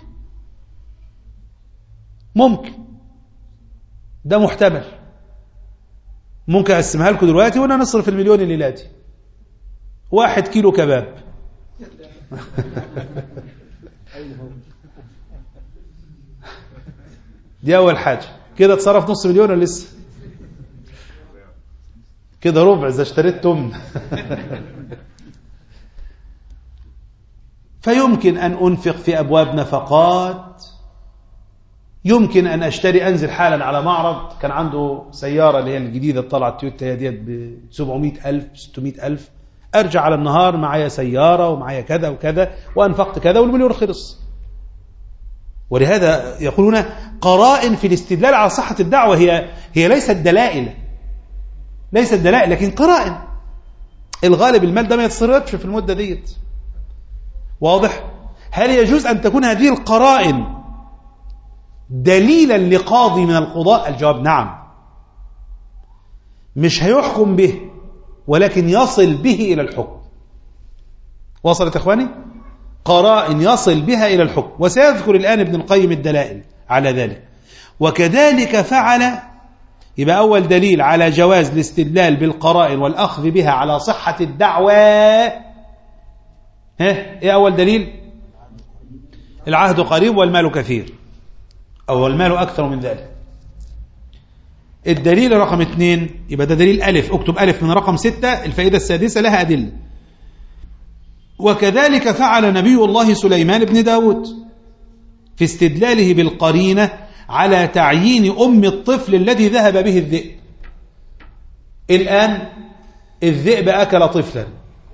ممكن ده محتمل. ممكن أقسمها لكم دلوقتي وأنا نصرف المليون الليلاتي واحد كيلو كباب دي أول حاجة. كده اتصرف نص مليون ولا لسه؟ كده ربع إذا اشتريت تمن فيمكن أن أنفق في أبواب نفقات، يمكن أن أشتري أنزل حالا على معرض، كان عنده سيارة اللي هي الجديدة طلعت تويوتا ديت ب سبعمائة ألف ستمائة ألف، أرجع على النهار معايا سيارة ومعايا كذا وكذا وأنفقت كذا والمليون خلص. ولهذا يقولون قرائن في الاستدلال على صحة الدعوة هي هي ليست دلائل، ليست دلائل لكن قرائن. الغالب المال ده ما يتصرفش في المدة ديت، واضح؟ هل يجوز أن تكون هذه القرائن دليلا لقاضي من القضاء؟ الجواب نعم. مش هيحكم به ولكن يصل به إلى الحكم. وصلت إخواني؟ قرائن يصل بها إلى الحكم، وسيذكر الآن ابن القيم الدلائل على ذلك. وكذلك فعل. يبقى أول دليل على جواز الاستدلال بالقرائن والأخذ بها على صحة الدعوة. ها إيه أول دليل؟ العهد قريب والمال كثير، أو المال أكثر من ذلك. الدليل رقم اثنين، يبقى ده دليل ألف، اكتب ألف من رقم ستة، الفائدة السادسة لها أدلة. وكذلك فعل نبي الله سليمان بن داود في استدلاله بالقرينة على تعيين أم الطفل الذي ذهب به الذئب. الآن الذئب أكل طفلا،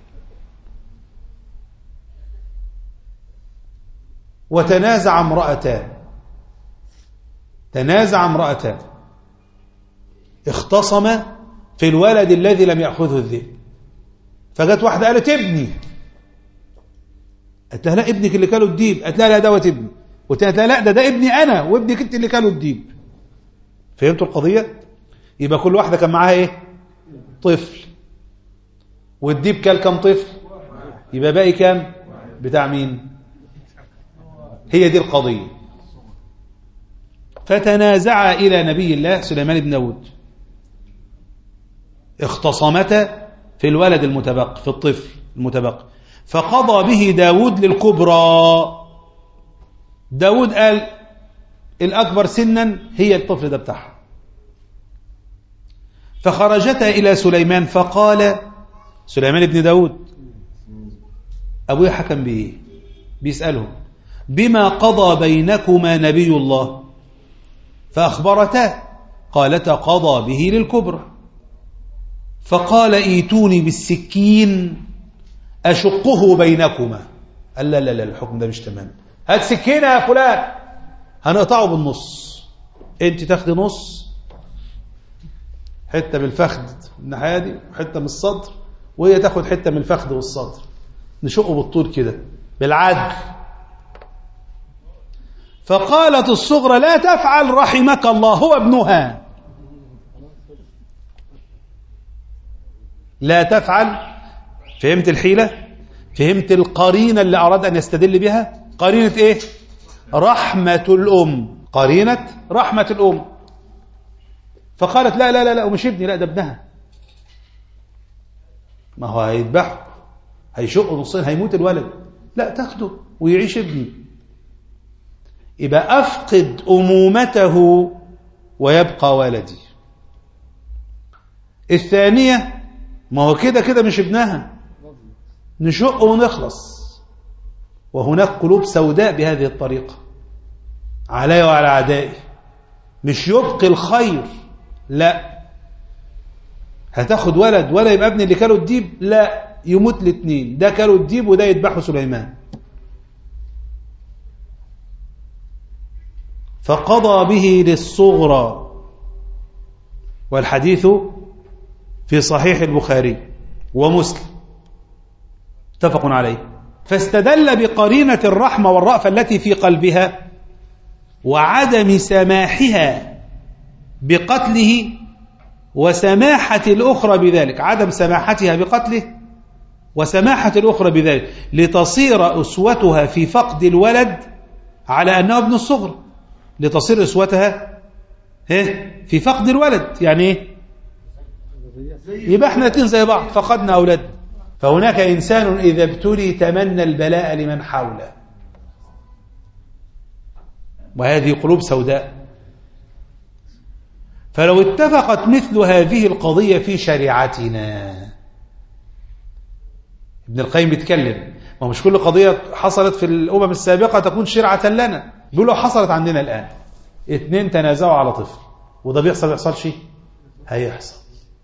وتنازع امرأتان تنازع امرأتان اختصم في الولد الذي لم يأخذه الذئب. فجت واحدة قالت ابني، قالت لها لا ابنك اللي كاله الديب، قالت لها لا دوت ابني، قلت لها لا ده ده ابني أنا وابنك انت اللي كاله الديب. فهمتوا القضية؟ يبقى كل واحدة كان معاها ايه؟ طفل، والديب كال كم طفل؟ يبقى باقي كام؟ بتاع مين؟ هي دي القضية. فتنازع إلى نبي الله سليمان بن داود، اختصمتا في الولد المتبقي، في الطفل المتبقي، فقضى به داود للكبرى. داود قال الأكبر سنا هي الطفل ده بتاعها. فخرجتا إلى سليمان فقال سليمان بن داود، أبويا حكم بإيه؟ بيسأله بما قضى بينكما نبي الله؟ فأخبرتا قالتا قضى به للكبرى. فقال ايتوني بالسكين أشقه بينكما. قال لا لا لا الحكم ده مش تمام، هات سكينة يا فلان هنقطعه بالنص، انت تاخدي نص، حتة من الفخذ من الناحية دي وحتة من الصدر، وهي تاخد حتة من الفخذ والصدر، نشقه بالطول كده بالعدل. فقالت الصغرى لا تفعل رحمك الله، هو ابنها. لا تفعل. فهمت الحيلة؟ فهمت القرينة اللي أراد أن يستدل بها؟ قرينة إيه؟ رحمة الأم، قرينة رحمة الأم. فقالت لا لا لا لا ومش ابني، لا ده ابنها، ما هو هيذبحه هيشقه نصين هيموت الولد، لا تاخده ويعيش ابني. يبقى أفقد أمومته ويبقى ولدي. الثانية ما هو كده كده مش ابنها، نشقه ونخلص. وهناك قلوب سوداء بهذه الطريقة علي وعلى أعدائي، مش يبقي الخير، لا هتاخد ولد ولا يبقى ابن اللي كانوا الديب، لا يموت الاثنين، ده كانوا الديب وده يذبحه سليمان. فقضى به للصغرى، والحديث في صحيح البخاري ومسلم اتفق عليه. فاستدل بقرينة الرحمة والرأفة التي في قلبها وعدم سماحها بقتله وسماحة الأخرى بذلك، عدم سماحتها بقتله وسماحة الأخرى بذلك، لتصير أسوتها في فقد الولد على أنه ابن الصغر، لتصير أسوتها في فقد الولد. يعني ايه؟ يبقى احنا الاثنين زي بعض، فقدنا أولادنا. فهناك إنسان إذا ابتلي تمنى البلاء لمن حوله، وهذه قلوب سوداء. فلو اتفقت مثل هذه القضية في شريعتنا، ابن القيم بيتكلم، ما مش كل قضية حصلت في الأمم السابقة تكون شرعة لنا، بيقول له حصلت عندنا الآن، اثنين تنازعوا على طفل، وده بيحصل يحصل شيء هيحصل.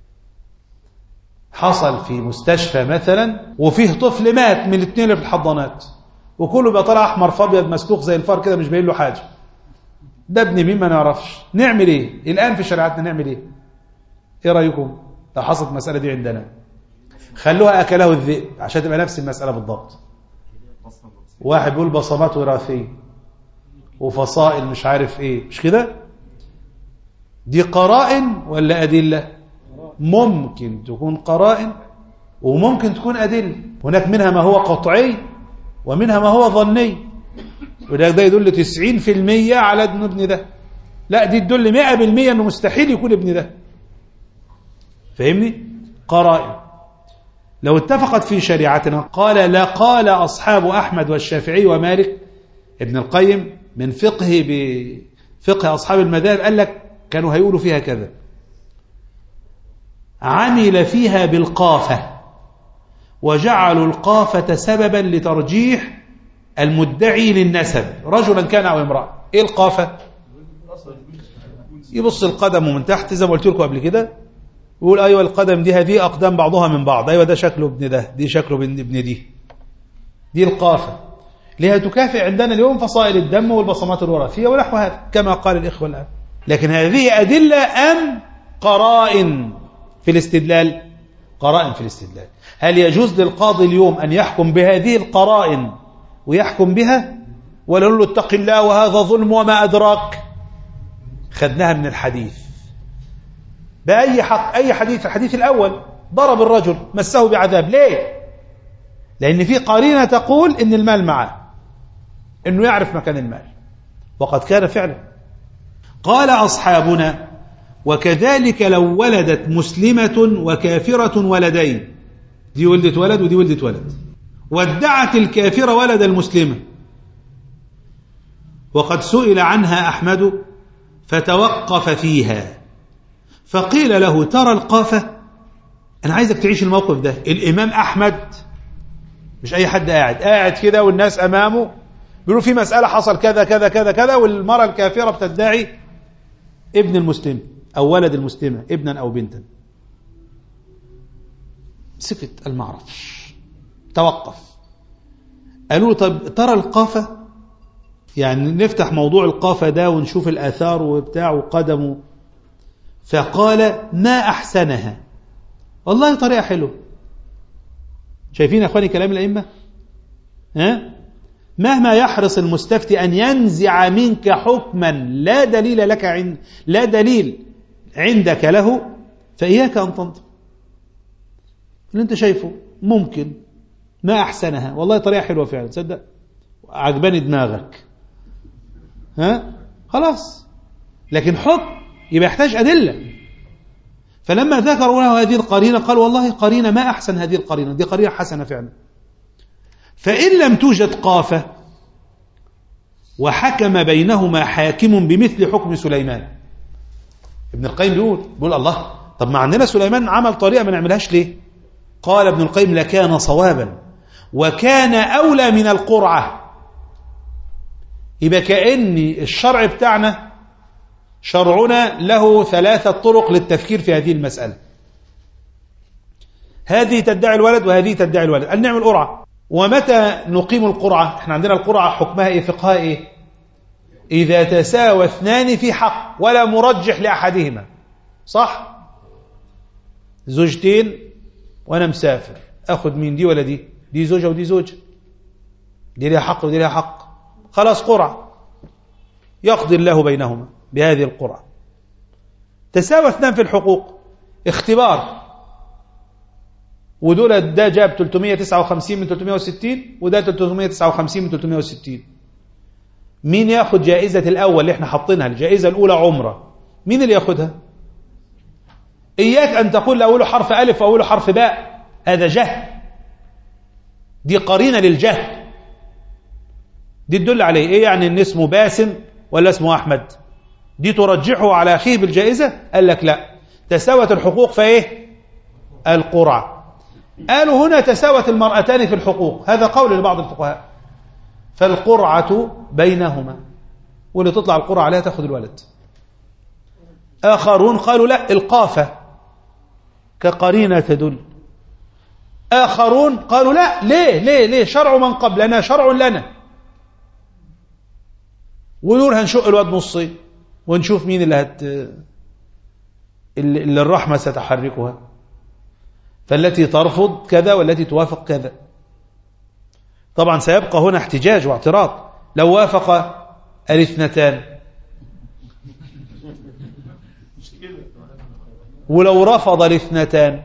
حصل في مستشفى مثلا وفيه طفل مات من الاثنين اللي في الحضانات، وكله بقى طلع احمر فابيض مسلوخ زي الفار كده، مش باين له حاجه، ده ابن مين ما نعرفش. نعمل ايه الان في شريعتنا؟ نعمل ايه؟ ايه رايكم لو حصلت المساله دي عندنا؟ خلوها اكله الذئب عشان تبقى نفس المساله بالضبط. واحد بيقول بصمات وراثيه وفصائل مش عارف ايه، مش كده؟ دي قرائن ولا ادله؟ ممكن تكون قرائن وممكن تكون أدلة. هناك منها ما هو قطعي ومنها ما هو ظني، وده ده يدل تسعين في المية على ابن ابن ده، لا دي تدل مئة بالمئة أنه مستحيل يكون ابن ده. فهمني؟ قرائن. لو اتفقت في شريعتنا قال لا، قال أصحاب أحمد والشافعي ومالك. ابن القيم من فقه بفقه أصحاب المذاهب قال لك كانوا هيقولوا فيها كذا: عمل فيها بالقافة وجعلوا القافة سببا لترجيح المدعي للنسب، رجلا كان أو امرأة. إيه القافة؟ يبص القدم ومن تحت زي ما قلت لكم قبل كده، يقول أيوة القدم دي هذه أقدام بعضها من بعض، أيوة ده شكله ابن ده، دي شكله ابن دي، دي القافة. لها تكافئ عندنا اليوم فصائل الدم والبصمات الوراثية ونحو هذا كما قال الإخوة الآن. لكن هذه أدلة أم قرائن في الاستدلال؟ قرائن في الاستدلال. هل يجوز للقاضي اليوم أن يحكم بهذه القرائن ويحكم بها، ولا نقول له اتق الله وهذا ظلم وما أدراك؟ خدناها من الحديث بأي حق. أي حديث؟ الحديث الأول ضرب الرجل مسه بعذاب، ليه؟ لأن في قرينة تقول إن المال معه، أنه يعرف مكان المال، وقد كان فعلا. قال أصحابنا: وكذلك لو ولدت مسلمة وكافرة ولدين، دي ولدت ولد ودي ولدت ولد، وادعت الكافرة ولد المسلمة، وقد سئل عنها أحمد فتوقف فيها، فقيل له: ترى القافة؟ أنا عايزك تعيش الموقف ده. الإمام أحمد، مش أي حد قاعد قاعد كده والناس أمامه بيقولوا في مسألة حصل كذا كذا كذا كذا، والمرأة الكافرة بتدعي ابن المسلم أو ولد المسلمة، ابنا أو بنتا. سكت، المعرفش، توقف. قالوا: طب ترى القافة؟ يعني نفتح موضوع القافة ده ونشوف الآثار وبتاع وقدمه. فقال: ما أحسنها، والله طريقة حلوة. شايفين يا أخواني كلام الأئمة؟ ها؟ مهما يحرص المستفتي أن ينزع منك حكما لا دليل لك عند لا دليل عندك له، فإياك أن تنطق اللي أنت شايفه. ممكن ما أحسنها، والله طريقة حلوة فعلا، تصدق عجباني دماغك، ها؟ خلاص. لكن حكم يبقى يحتاج أدلة. فلما ذكروا له هذه القرينة قال: والله قرينة ما أحسن هذه القرينة، دي قرينة حسنة فعلا. فإن لم توجد قافة وحكم بينهما حاكم بمثل حكم سليمان. ابن القيم بيقول بيقول الله، طب ما عندنا سليمان عمل طريقة ما نعملهاش ليه؟ قال ابن القيم: لكان صوابا وكان أولى من القرعة. يبقى كأن الشرع بتاعنا، شرعنا له ثلاثة طرق للتفكير في هذه المسألة. هذه تدعي الولد وهذه تدعي الولد، أن نعمل قرعة. ومتى نقيم القرعة؟ احنا عندنا القرعة حكمها ايه؟ فقهها ايه؟ إذا تساوى اثنان في حق ولا مرجح لأحدهما. صح؟ زوجتين وأنا مسافر، أخذ مين، دي ولا دي؟ دي زوجة ودي زوجة، دي لها حق ودي لها حق، خلاص قرعة، يقضي الله بينهما بهذه القرعة. تساوى اثنان في الحقوق، اختبار، ودول ده جاب ثلاثمائة وتسعة وخمسين من ثلاثمائة وستين وده ثلاثمائة وتسعة وخمسين من ثلاثمائة وستين. مين ياخد جائزة الأول اللي احنا حاطينها؟ الجائزة الأولى عمرة، مين اللي ياخدها؟ إياك أن تقول أوله حرف ألف وأوله حرف باء، هذا جهل، دي قرينة للجهل. دي تدل عليه إيه؟ يعني إن اسمه باسم ولا اسمه أحمد، دي ترجحه على أخيه بالجائزة؟ قال لك لا، تساوت الحقوق فإيه؟ القرعة. قالوا هنا تساوت المرأتان في الحقوق، هذا قول لبعض الفقهاء، فالقرعة بينهما، واللي تطلع القرعة عليها تأخذ الولد. آخرون قالوا لا، القافة كقرينة تدل. آخرون قالوا لا، ليه ليه ليه شرع من قبلنا شرع لنا، ونقول هنشق الواد نصين ونشوف مين اللي هت اللي الرحمة ستحركها، فالتي ترفض كذا والتي توافق كذا. طبعا سيبقى هنا احتجاج واعتراض، لو وافق الاثنتان ولو رفض الاثنتان.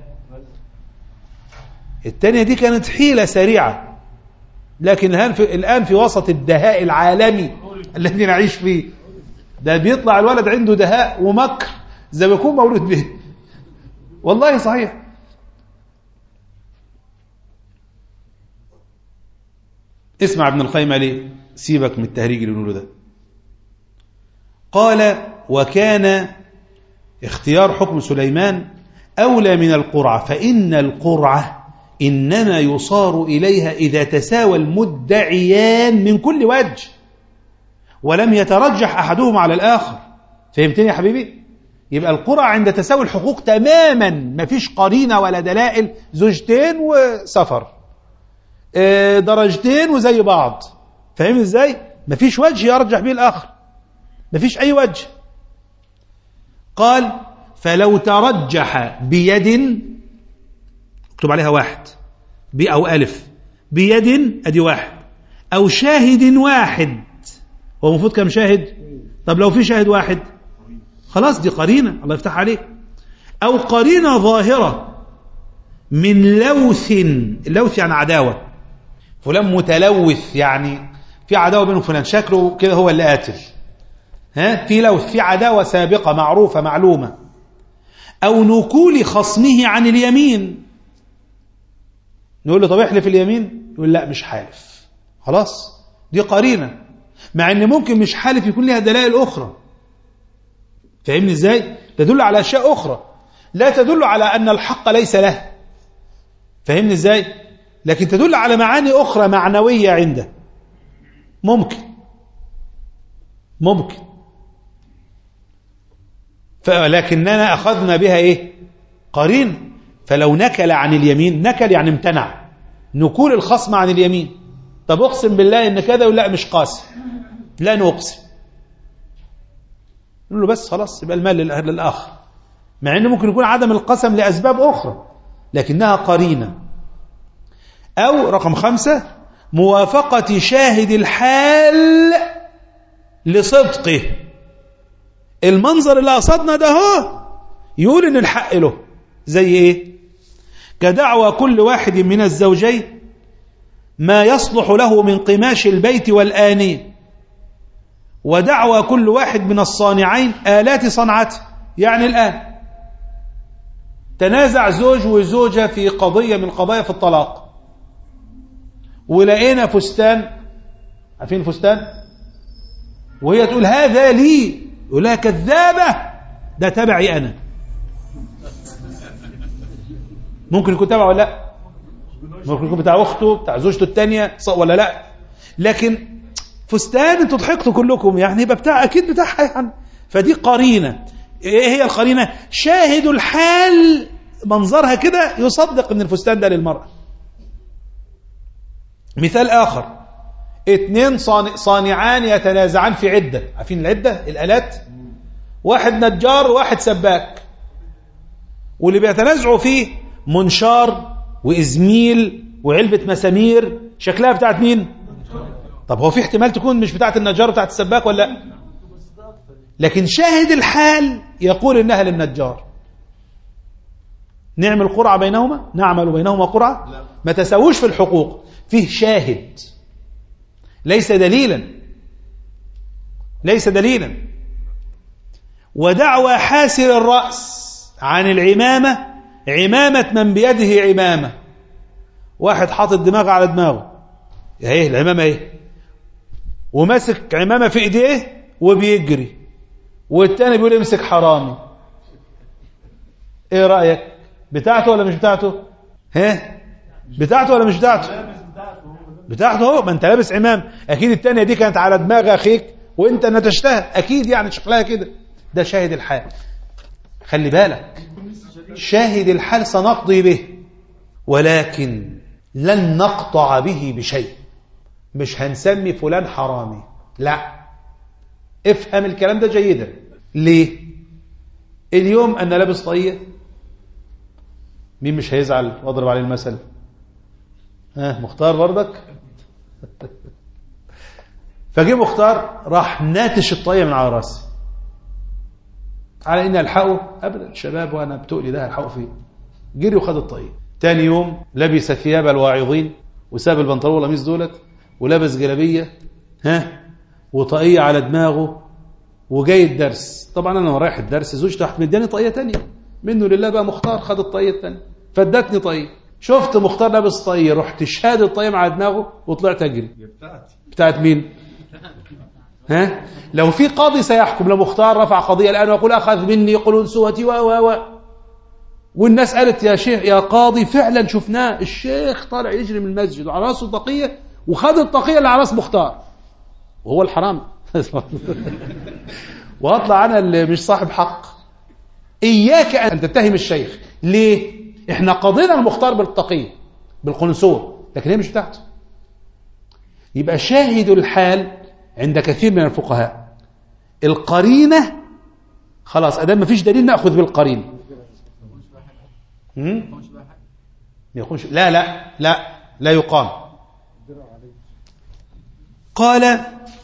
الثانية دي كانت حيلة سريعة، لكن الآن في, الآن في وسط الدهاء العالمي الذي نعيش فيه، ده بيطلع الولد عنده دهاء ومكر زي ما يكون مولود به، والله صحيح. اسمع ابن القيم عليه، سيبك من التهريج اللي نقوله ده. قال: وكان اختيار حكم سليمان أولى من القرعة، فإن القرعة إنما يصار إليها إذا تساوى المدعيان من كل وجه ولم يترجح أحدهم على الآخر. فهمتني يا حبيبي؟ يبقى القرعة عند تساوي الحقوق تماما، ما فيش قرينة ولا دلائل، زوجتين وسفر، درجتين وزي بعض، فاهم ازاي؟ ما فيش وجه يرجح به الآخر، ما فيش أي وجه. قال: فلو ترجح بيد، اكتب عليها واحد، بي أو ألف، بيد أدي واحد، أو شاهد واحد. هو المفروض كم شاهد؟ طب لو في شاهد واحد خلاص دي قرينة، الله يفتح عليك. أو قرينة ظاهرة من لوث، اللوث يعني عداوة، فلان متلوث يعني في عداوة بينه فلان شكله كده هو اللي قاتل، ها، في لو في عداوة سابقة معروفة معلومة، أو نكول خصمه عن اليمين، نقول له طب احلف اليمين، يقول لا مش حالف، خلاص دي قرينة، مع ان ممكن مش حالف يكون لها دلائل أخرى. فاهمني ازاي؟ تدل على أشياء أخرى لا تدل على أن الحق ليس له. فاهمني ازاي؟ لكن تدل على معاني أخرى معنوية عنده. ممكن ممكن فلكننا أخذنا بها إيه؟ قرين. فلو نكل عن اليمين، نكل يعني امتنع، نكول الخصم عن اليمين. طب أقسم بالله إن كذا، ولا مش قاسم، لا نقسم، نقول له بس خلاص يبقى المال للآخر، مع إنه ممكن يكون عدم القسم لأسباب أخرى لكنها قرينة. أو رقم خمسة، موافقة شاهد الحال لصدقه. المنظر اللي قصدنا ده هو يقول إن الحق له. زي إيه؟ كدعوى كل واحد من الزوجين ما يصلح له من قماش البيت والآنية، ودعوى كل واحد من الصانعين آلات صنعته. يعني الآن تنازع زوج وزوجة في قضية من قضايا في الطلاق، ولقينا فستان، عارفين فستان، وهي تقول هذا لي، يقول لها كذابة، ده تبعي أنا. ممكن يكون تبعه ولا لا، ممكن يكون بتاع أخته، بتاع زوجته التانية ولا لا، لكن فستان انتوا ضحكتوا كلكم، يعني يبقى بتاع أكيد بتاعها يعني. فدي قرينة. ايه هي القرينة؟ شاهد الحال منظرها كده يصدق ان الفستان ده للمرأة. مثال آخر، اثنين صانعان يتنازعان في عدة، عارفين العدة الآلات، واحد نجار وواحد سباك، واللي بيتنازعوا فيه منشار وإزميل وعلبة مسامير، شكلها بتاعت مين؟ طب هو في احتمال تكون مش بتاعت النجار وبتاعت السباك ولا لا؟ لكن شاهد الحال يقول إنها للنجار. نعمل قرعة بينهما، نعمل بينهما قرعة، ما تساووش في الحقوق، فيه شاهد ليس دليلا، ليس دليلا. ودعوى حاسر الرأس عن العمامة، عمامة من بيده عمامة، واحد حاطط دماغ على دماغه، اهي العمامة اهي، وماسك عمامة في ايديه وبيجري، والتاني بيقول امسك حرامي. ايه رأيك؟ بتاعته ولا مش بتاعته؟ ها؟ بتاعته ولا مش بتاعته؟ بتاعته هو، ما انت لابس عمام، اكيد التانية دي كانت على دماغ اخيك وانت نتشتها، اكيد يعني شكلها كده. ده شاهد الحال. خلي بالك، شاهد الحال سنقضي به، ولكن لن نقطع به بشيء. مش هنسمي فلان حرامي، لا، افهم الكلام ده جيدا. ليه؟ اليوم انا لابس طاقية، مين مش هيزعل واضرب عليه المثل؟ ها مختار برضك. فجي مختار راح ناتش الطاقية من على راسي، على ان الحقه ابدا، شباب وانا بتقلي ده الحقه فيه، جري وخد الطاقية. تاني يوم لبس ثياب الواعظين وساب البنطلون والقميص دولت، ولبس جلابيه، ها، وطاقية على دماغه، وجاي الدرس. طبعا انا رايح الدرس، زوجتي تحت مداني طاقية تانية، منه لله بقى مختار خد الطاقية التانية، فادتني طاقية. شفت مختار لابس طاقية، رحت شاد الطاقية على دماغه وطلعت اجري. بتاعت مين؟ ها؟ لو في قاضي سيحكم، لو مختار رفع قضية الآن ويقول أخذ مني قلنسوتي و و و والناس قالت يا شيخ يا قاضي فعلا شفناه الشيخ طالع يجري من المسجد وعلى راسه الطاقية، وخد الطاقية اللي على راس مختار وهو الحرام. وأطلع أنا اللي مش صاحب حق. إياك أن تتهم الشيخ. ليه؟ إحنا قضينا المختار بالطاقية بالقنصور، لكن هي مش بتاعته. يبقى شاهد الحال عند كثير من الفقهاء القرينة، خلاص أدام ما فيش دليل نأخذ بالقرينة. يقولش لا لا لا لا يقام. قال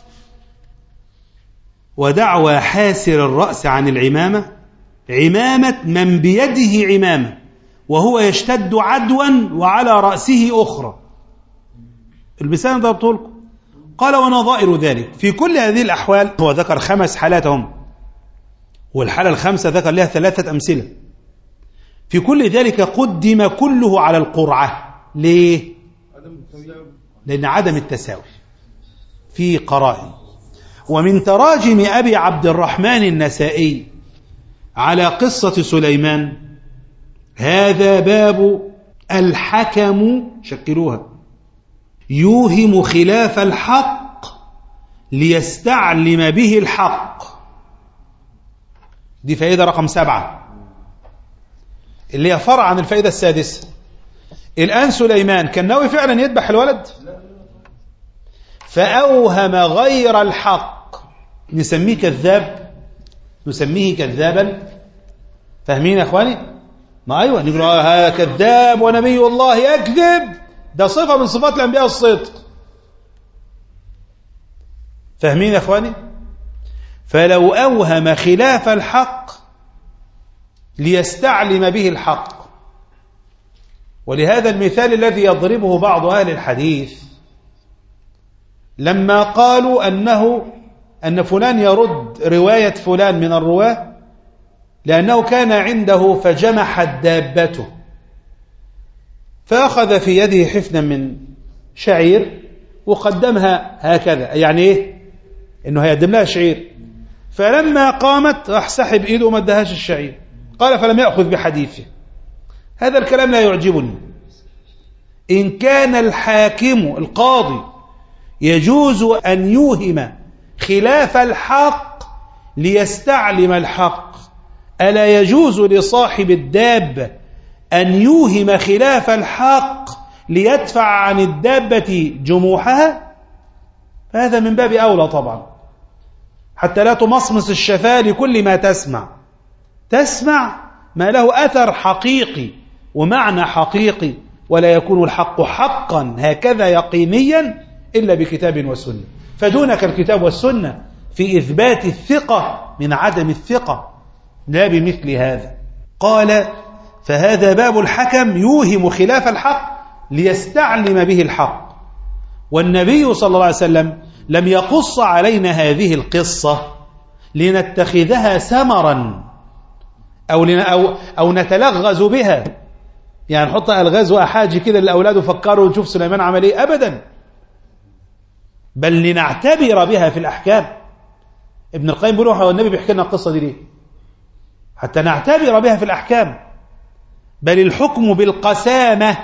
ودعوى حاسر الرأس عن العمامة، عمامة من بيده عمامة وهو يشتد عدوا وعلى رأسه أخرى. المثال ضربته لكم، قال ونظائر ذلك في كل هذه الأحوال. هو ذكر خمس حالات هم، والحالة الخامسة ذكر لها ثلاثة أمثلة. في كل ذلك قدم كله على القرعة. ليه؟ لأن عدم التساوي في قرائن. ومن تراجم أبي عبد الرحمن النسائي على قصة سليمان هذا باب الحكم، شكلوها، يوهم خلاف الحق ليستعلم به الحق. دي فائدة رقم سبعة اللي هي فرع عن الفائدة السادسة. الآن سليمان كان ناوي فعلا يذبح الولد، فأوهم غير الحق، نسميه كذاب، نسميه كذابا. فاهمين يا أخواني؟ ما أيوة نقول هذا كذاب ونبي الله يكذب، ده صفة من صفات الأنبياء الصدق. فاهمين يا أخواني؟ فلو أوهم خلاف الحق ليستعلم به الحق. ولهذا المثال الذي يضربه بعض أهل الحديث لما قالوا أنه أن فلان يرد رواية فلان من الرواة لأنه كان عنده فجمحت دابته، فأخذ في يده حفنا من شعير وقدمها هكذا، يعني إيه؟ إنه هيقدم لها شعير. فلما قامت راح سحب إيده وما ادهاش الشعير. قال فلم يأخذ بحديثه. هذا الكلام لا يعجبني. إن كان الحاكم القاضي يجوز أن يوهم خلاف الحق ليستعلم الحق، ألا يجوز لصاحب الدابة أن يوهم خلاف الحق ليدفع عن الدابة جموحها؟ هذا من باب أولى طبعا، حتى لا تمصمص الشفاه لكل ما تسمع. تسمع ما له أثر حقيقي ومعنى حقيقي، ولا يكون الحق حقا هكذا يقينيا إلا بكتاب وسنة. فدونك الكتاب والسنة في إثبات الثقة من عدم الثقة، لا بمثل هذا. قال فهذا باب الحكم يوهم خلاف الحق ليستعلم به الحق. والنبي صلى الله عليه وسلم لم يقص علينا هذه القصة لنتخذها سمرا أو, أو, أو نتلغز بها، يعني نحط ألغاز وأحاجي كده للأولاد وفكروا ونشوف سليمان عمل إيه، أبدا، بل لنعتبر بها في الأحكام. ابن القيم بيقول هو النبي بيحكي لنا القصة دي ليه؟ حتى نعتبر بها في الأحكام. بل الحكم بالقسامة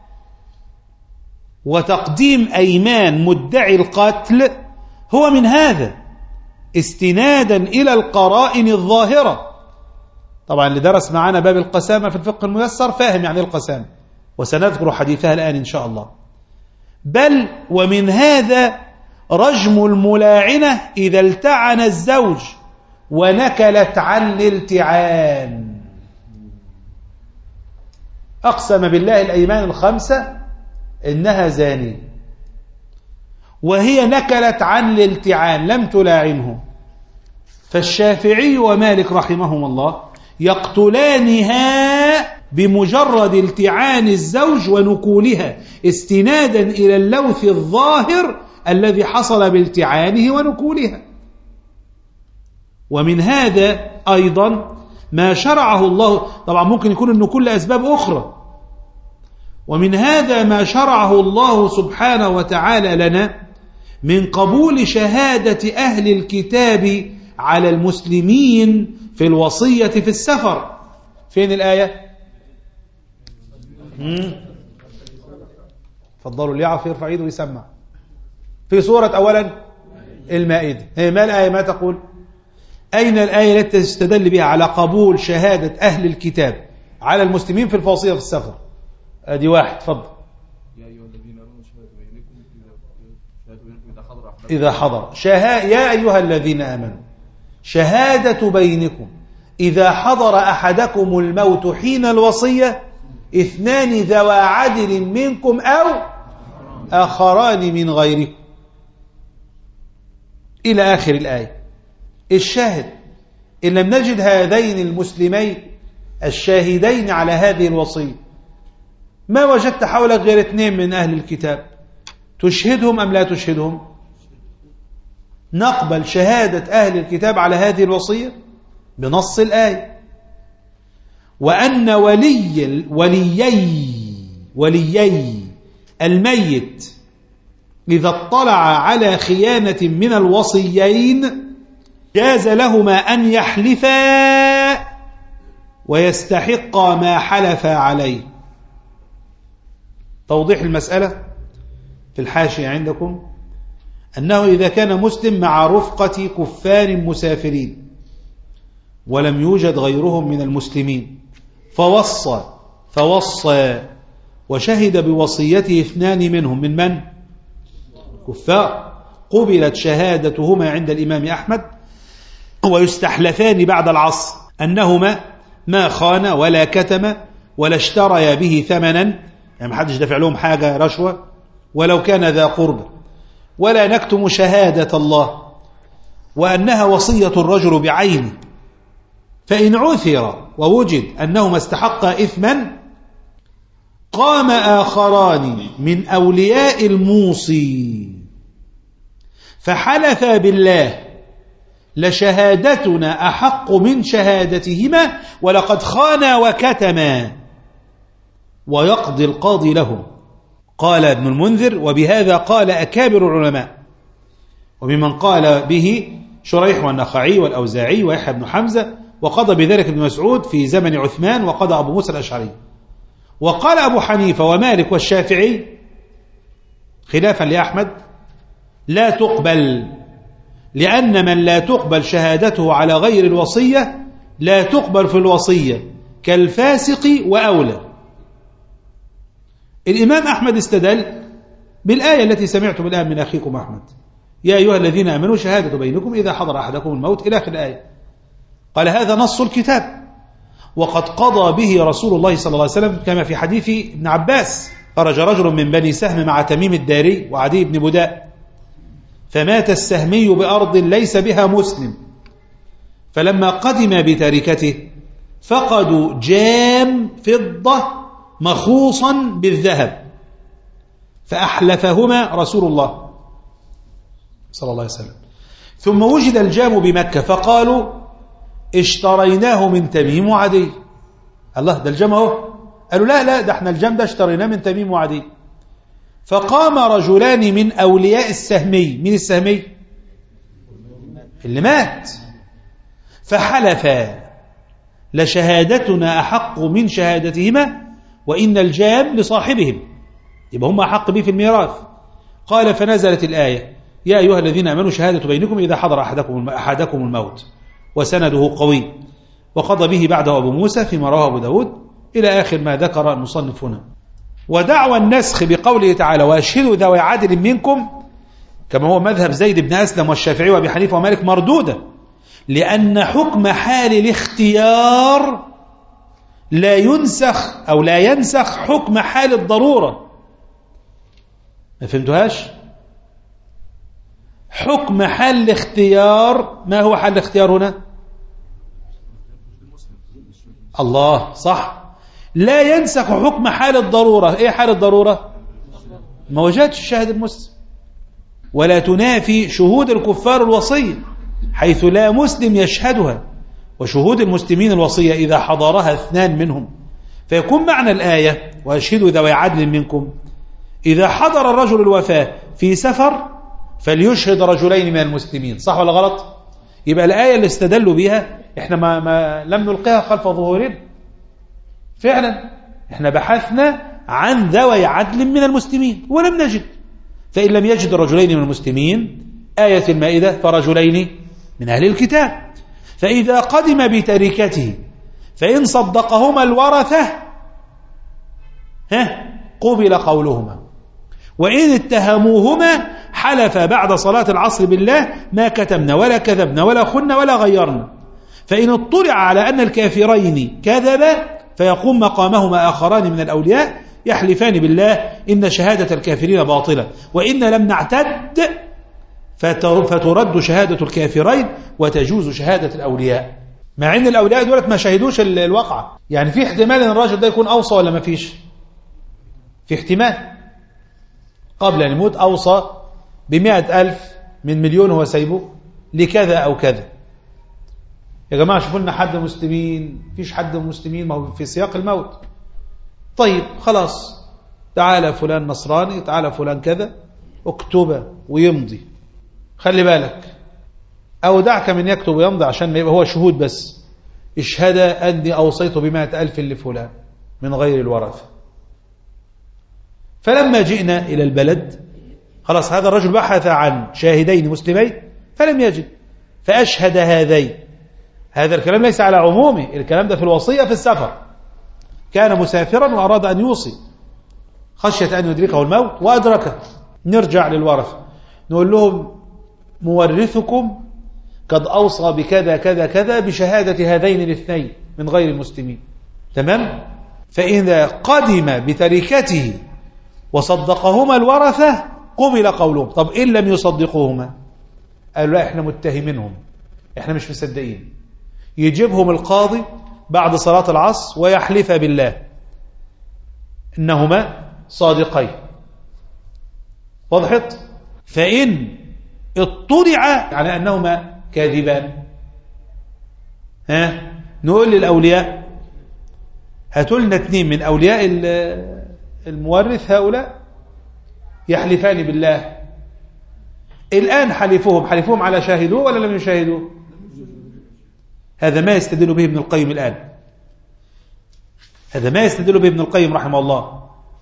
وتقديم أيمان مدعي القتل هو من هذا، استنادا إلى القرائن الظاهرة. طبعا اللي درس معنا باب القسامة في الفقه الميسر فاهم يعني القسامة، وسنذكر حديثها الآن إن شاء الله. بل ومن هذا رجم الملاعنة إذا التعن الزوج ونكلت عن الالتعان. أقسم بالله الأيمان الخمسة إنها زانية، وهي نكلت عن الالتعان لم تلاعنه. فالشافعي ومالك رحمهم الله يقتلانها بمجرد التعان الزوج ونكولها، استنادا إلى اللوث الظاهر الذي حصل بالتعانه ونكولها. ومن هذا أيضا ما شرعه الله، طبعا ممكن يكون النكول لأسباب أخرى. ومن هذا ما شرعه الله سبحانه وتعالى لنا من قبول شهادة أهل الكتاب على المسلمين في الوصية في السفر. فين الآية؟ فضلوا اللي يعرف يرفع ايده ويسمع. في سورة أولا المائدة. هي ما الآية ما تقول؟ أين الآية التي تستدل بها على قبول شهادة أهل الكتاب على المسلمين في الوصية في السفر؟ ادي واحد. تفضل. يا أيها الذين آمنوا شهادة بينكم إذا حضر إذا حضر شها... يا أيها الذين آمنوا شهادة بينكم إذا حضر أحدكم الموت حين الوصية اثنان ذوى عدل منكم أو آخران من غيركم إلى آخر الآية. الشاهد إن لم نجد هذين المسلمين الشاهدين على هذه الوصية، ما وجدت حولك غير اثنين من أهل الكتاب، تشهدهم أم لا تشهدهم؟ نقبل شهادة أهل الكتاب على هذه الوصية بنص الآية، وأن ولي وليي وليي الميت إذا اطلع على خيانة من الوصيين جاز لهما أن يحلفا ويستحقا ما حلفا عليه. توضيح المسألة في الحاشية عندكم أنه إذا كان مسلم مع رفقة كفار مسافرين ولم يوجد غيرهم من المسلمين فوصى فوصى وشهد بوصيته اثنان منهم من من؟ كفار، قبلت شهادتهما عند الإمام أحمد ويستحلفان بعد العصر أنهما ما خان ولا كتم ولا اشتريا به ثمنا، يعني محدش دفع لهم حاجة رشوة ولو كان ذا قرب، ولا نكتم شهادة الله، وأنها وصية الرجل بعينه، فإن عثر ووجد أنهما استحقا إثما قام آخران من أولياء الموصي فحلفا بالله لشهادتنا أحق من شهادتهما ولقد خانا وكتما، ويقضي القاضي لهم. قال ابن المنذر وبهذا قال أكابر العلماء، وممن قال به شريح والنخعي والأوزاعي ويحيى بن حمزة، وقضى بذلك ابن مسعود في زمن عثمان، وقضى أبو موسى الأشعري. وقال أبو حنيفة ومالك والشافعي خلافا لأحمد لا تقبل، لأن من لا تقبل شهادته على غير الوصية لا تقبل في الوصية كالفاسق وأولى. الإمام أحمد استدل بالآية التي سمعتم الآن من أخيكم أحمد: يا أيها الذين آمنوا شهادة بينكم إذا حضر أحدكم الموت، إلى آخر الآية. قال هذا نص الكتاب، وقد قضى به رسول الله صلى الله عليه وسلم كما في حديث ابن عباس: خرج رجل من بني سهم مع تميم الداري وعدي بن بداء، فمات السهمي بأرض ليس بها مسلم، فلما قدم بتركته فقدوا جام فضة مخوصا بالذهب، فأحلفهما رسول الله صلى الله عليه وسلم، ثم وجد الجام بمكة فقالوا اشتريناه من تميم وعدي. الله، ده الجام اهو. قالوا لا لا، ده احنا الجام ده اشتريناه من تميم وعدي. فقام رجلان من أولياء السهمي. من السهمي؟ اللي مات. فحلفا لشهادتنا أحق من شهادتهما وإن الجام لصاحبهم، يبقى هم أحق به في الميراث. قال فنزلت الآية: يا أيها الذين آمنوا شهادة بينكم إذا حضر أحدكم أحدكم الموت، وسنده قوي، وقضى به بعده أبو موسى فيما رواه أبو داود، إلى آخر ما ذكر المصنف هنا. ودعوى النسخ بقوله تعالى: وأشهدوا ذوي عدل منكم، كما هو مذهب زيد بن أسلم والشافعي وأبي حنيفة ومالك، مردودة، لأن حكم حال الاختيار لا ينسخ أو لا ينسخ حكم حال الضرورة. ما فهمتوهاش؟ حكم حال الاختيار، ما هو حال الاختيار هنا؟ الله، صح، لا ينسخ حكم حال الضرورة. ايه حال الضرورة؟ ما وجدش الشاهد المسلم، ولا تنافي شهود الكفار الوصية حيث لا مسلم يشهدها، وشهود المسلمين الوصية إذا حضرها اثنان منهم. فيكون معنى الآية: وأشهدوا ذوي عدل منكم، إذا حضر الرجل الوفاة في سفر فليشهد رجلين من المسلمين. صح ولا غلط؟ يبقى الآية اللي استدلوا بها احنا ما, ما لم نلقيها خلف ظهورنا، فعلا احنا بحثنا عن ذوي عدل من المسلمين ولم نجد. فإن لم يجد رجلين من المسلمين، آية المائدة: فرجلين من أهل الكتاب. فإذا قدم بتركته فإن صدقهما الورثة ها قبل قولهما، وإن اتهموهما حلف بعد صلاة العصر بالله ما كتمنا ولا كذبنا ولا خنا ولا غيرنا. فإن اطلع على أن الكافرين كذبا فيقوم مقامهما آخران من الأولياء يحلفان بالله إن شهادة الكافرين باطلة، وإن لم نعتد فترد شهادة الكافرين وتجوز شهادة الأولياء، مع أن الأولياء دولت ما شهدوش الواقعة. يعني في احتمال أن الرجل ده يكون أوصى ولا ما فيش؟ في احتمال قبل أن يموت أوصى بمئة ألف من مليون هو سايبه لكذا أو كذا. يا جماعة شوفوا لنا حد مسلمين، فيش حد مسلمين، ما هو في سياق الموت. طيب خلاص، تعالى فلان نصراني، تعالى فلان كذا، اكتب ويمضي. خلي بالك، أو دعك من يكتب ويمضي عشان ما يبقى هو شهود بس. اشهد أني أوصيت بمائة ألف لفلان من غير الورثة. فلما جئنا إلى البلد، خلاص هذا الرجل بحث عن شاهدين مسلمين فلم يجد، فأشهد هذين. هذا الكلام ليس على عمومه، الكلام ده في الوصية في السفر. كان مسافرا وأراد أن يوصي خشية أن يدركه الموت وأدركه. نرجع للورثة نقول لهم مورثكم قد أوصى بكذا كذا كذا بشهادة هذين الاثنين من غير المسلمين. تمام؟ فإذا قدم بتركته وصدقهما الورثة قبل قولهم. طب إن لم يصدقوهما قالوا لا إحنا متهمينهم، إحنا مش مصدقين. يجيبهم القاضي بعد صلاة العصر ويحلف بالله إنهما صادقين. وضحت؟ فإن اطلع على أنهما كاذبان، ها نقول للأولياء هاتوا لنا اثنين من أولياء المورث هؤلاء يحلفان بالله. الآن حلفوهم حلفوهم على شاهدوه ولا لم يشاهدوه؟ هذا ما يستدل به ابن القيم الآن، هذا ما يستدل به ابن القيم رحمه الله.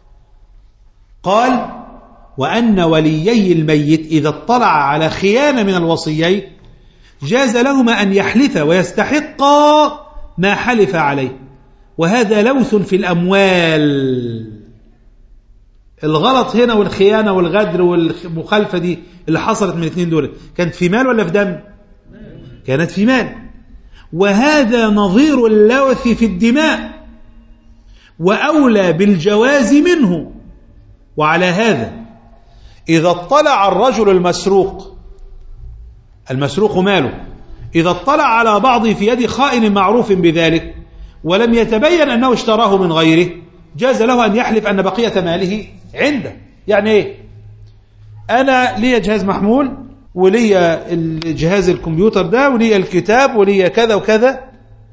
قال وأن وليي الميت إذا اطلع على خيانة من الوصيين جاز لهما أن يحلف ويستحقا ما حلف عليه، وهذا لوث في الأموال. الغلط هنا والخيانة والغدر والمخالفة دي اللي حصلت من الاثنين دول كانت في مال ولا في دم؟ كانت في مال. وهذا نظير اللوث في الدماء وأولى بالجواز منه. وعلى هذا إذا اطلع الرجل المسروق، المسروق ماله، إذا اطلع على بعضه في يد خائن معروف بذلك ولم يتبين أنه اشتراه من غيره جاز له أن يحلف أن بقية ماله عنده. يعني إيه؟ أنا لي جهاز محمول ولي الجهاز الكمبيوتر ده ولي الكتاب ولي كذا وكذا،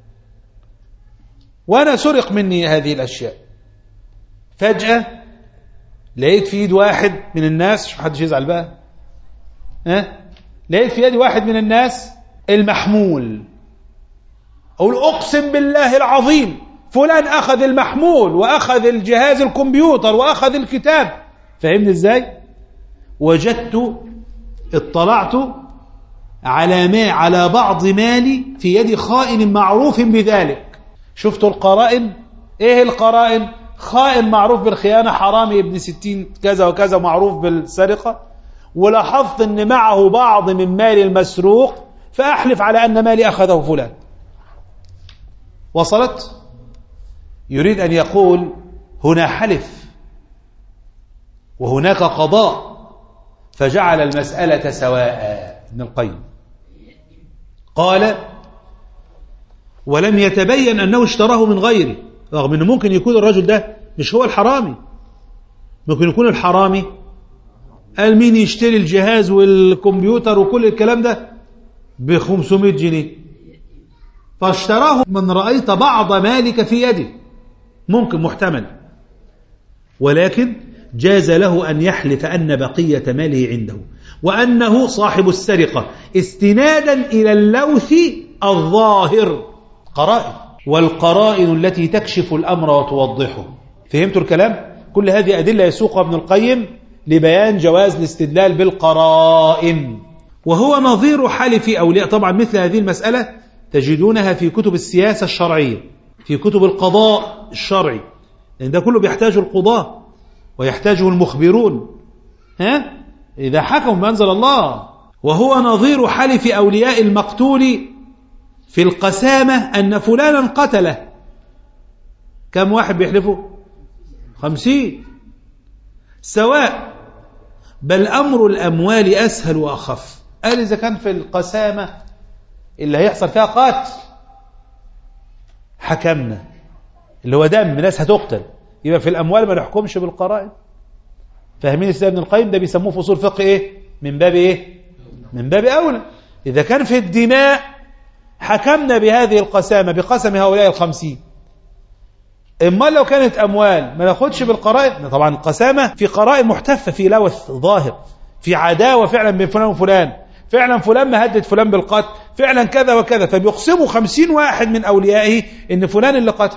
وأنا سرق مني هذه الأشياء. فجأة لقيت في يد واحد من الناس، مش محدش يزعل بقى، ها؟ لقيت في يد واحد من الناس المحمول. أقول أقسم بالله العظيم فلان أخذ المحمول وأخذ الجهاز الكمبيوتر وأخذ الكتاب. فهمني إزاي؟ وجدت اطلعت على ما على بعض مالي في يد خائن معروف بذلك. شفتوا القرائن؟ ايه القرائن؟ خائن معروف بالخيانة، حرامي ابن ستين كذا وكذا معروف بالسرقة، ولاحظت ان معه بعض من مال المسروق فأحلف على أن مالي أخذه فلان. وصلت؟ يريد أن يقول هنا حلف وهناك قضاء، فجعل المسألة سواء. ابن القيم قال ولم يتبين أنه اشتراه من غيره، رغم أنه ممكن يكون الرجل ده مش هو الحرامي، ممكن يكون الحرامي قال مين يشتري الجهاز والكمبيوتر وكل الكلام ده بخمسمائة جنيه فاشتراه من رأيت بعض مالك في يده، ممكن محتمل، ولكن جاز له أن يحلف أن بقية ماله عنده وأنه صاحب السرقة استنادا إلى اللوث الظاهر. قرائن، والقرائن التي تكشف الأمر وتوضحه. فهمتوا الكلام؟ كل هذه أدلة يسوقها ابن القيم لبيان جواز الاستدلال بالقرائن، وهو نظير حلف أولياء. طبعا مثل هذه المسألة تجدونها في كتب السياسة الشرعية، في كتب القضاء الشرعي، لأن ده كله بيحتاجه القضاة ويحتاجه المخبرون، ها؟ إذا حكموا بأنزل الله. وهو نظير حلف أولياء المقتول في القسامة أن فلانا قتله. كم واحد بيحلفوا؟ خمسين. سواء، بل أمر الأموال أسهل وأخف. قال إذا كان في القسامة اللي هيحصل فيها قتل حكمنا، اللي هو دم ناس هتقتل، يبقى في الأموال ما نحكمش بالقرائن. فاهمين ازاي ابن القيم؟ ده بيسموه في اصول فقه ايه؟ من باب ايه؟ من باب أولى. إذا كان في الدماء حكمنا بهذه القسامة بقسم هؤلاء الخمسين. إما لو كانت أموال ما ناخدش بالقرائن. طبعا القسامة في قرائن محتفة، في لوث ظاهر، في عداوة فعلا بين فلان وفلان، فعلا فلان مهدد فلان بالقتل، فعلا كذا وكذا، فبيقسموا خمسين واحد من أوليائه إن فلان اللي قتل.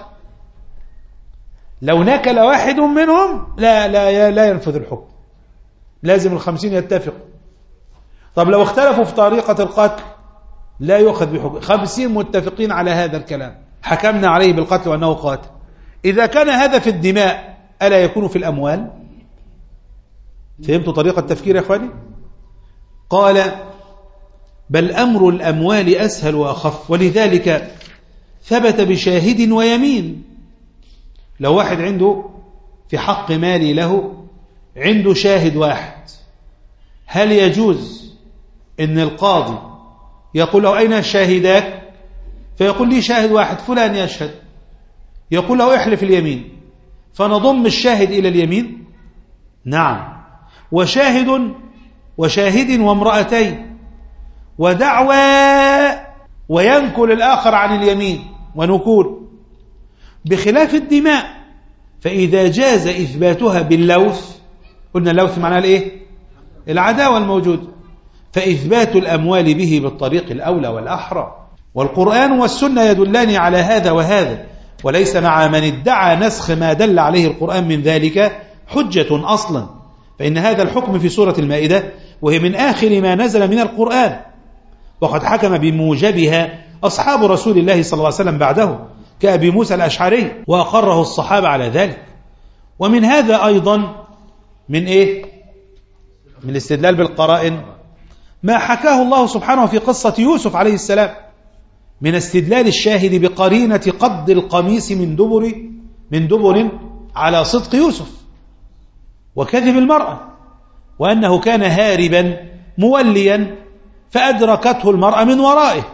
لو نكل واحد منهم لا لا لا ينفذ الحكم، لازم الخمسين يتفقوا. طب لو اختلفوا في طريقة القتل لا يؤخذ بحكم، خمسين متفقين على هذا الكلام حكمنا عليه بالقتل وأنه قاتل. إذا كان هذا في الدماء ألا يكون في الأموال؟ فهمتوا طريقة التفكير يا أخواني؟ قال بل أمر الأموال أسهل وأخف، ولذلك ثبت بشاهد ويمين. لو واحد عنده في حق مالي له عنده شاهد واحد، هل يجوز إن القاضي يقول له أين الشاهداك؟ فيقول لي شاهد واحد فلان يشهد، يقول له احلف اليمين، فنضم الشاهد إلى اليمين؟ نعم. وشاهد وشاهد وامرأتين ودعوى وينكل الآخر عن اليمين ونكول، بخلاف الدماء فإذا جاز إثباتها باللوث، قلنا اللوث معناه الإيه؟ العداوة الموجودة، فإثبات الأموال به بالطريق الأولى والأحرى. والقرآن والسنة يدلان على هذا وهذا، وليس مع من ادعى نسخ ما دل عليه القرآن من ذلك حجة أصلا، فإن هذا الحكم في سورة المائدة وهي من آخر ما نزل من القرآن، وقد حكم بموجبها أصحاب رسول الله صلى الله عليه وسلم بعده كأبي موسى الأشعري، وأقره الصحابة على ذلك. ومن هذا أيضا من إيه؟ من الاستدلال بالقرائن ما حكاه الله سبحانه في قصة يوسف عليه السلام من استدلال الشاهد بقرينة قد القميص من دبر من دبر على صدق يوسف وكذب المرأة، وأنه كان هاربا موليا فأدركته المرأة من ورائه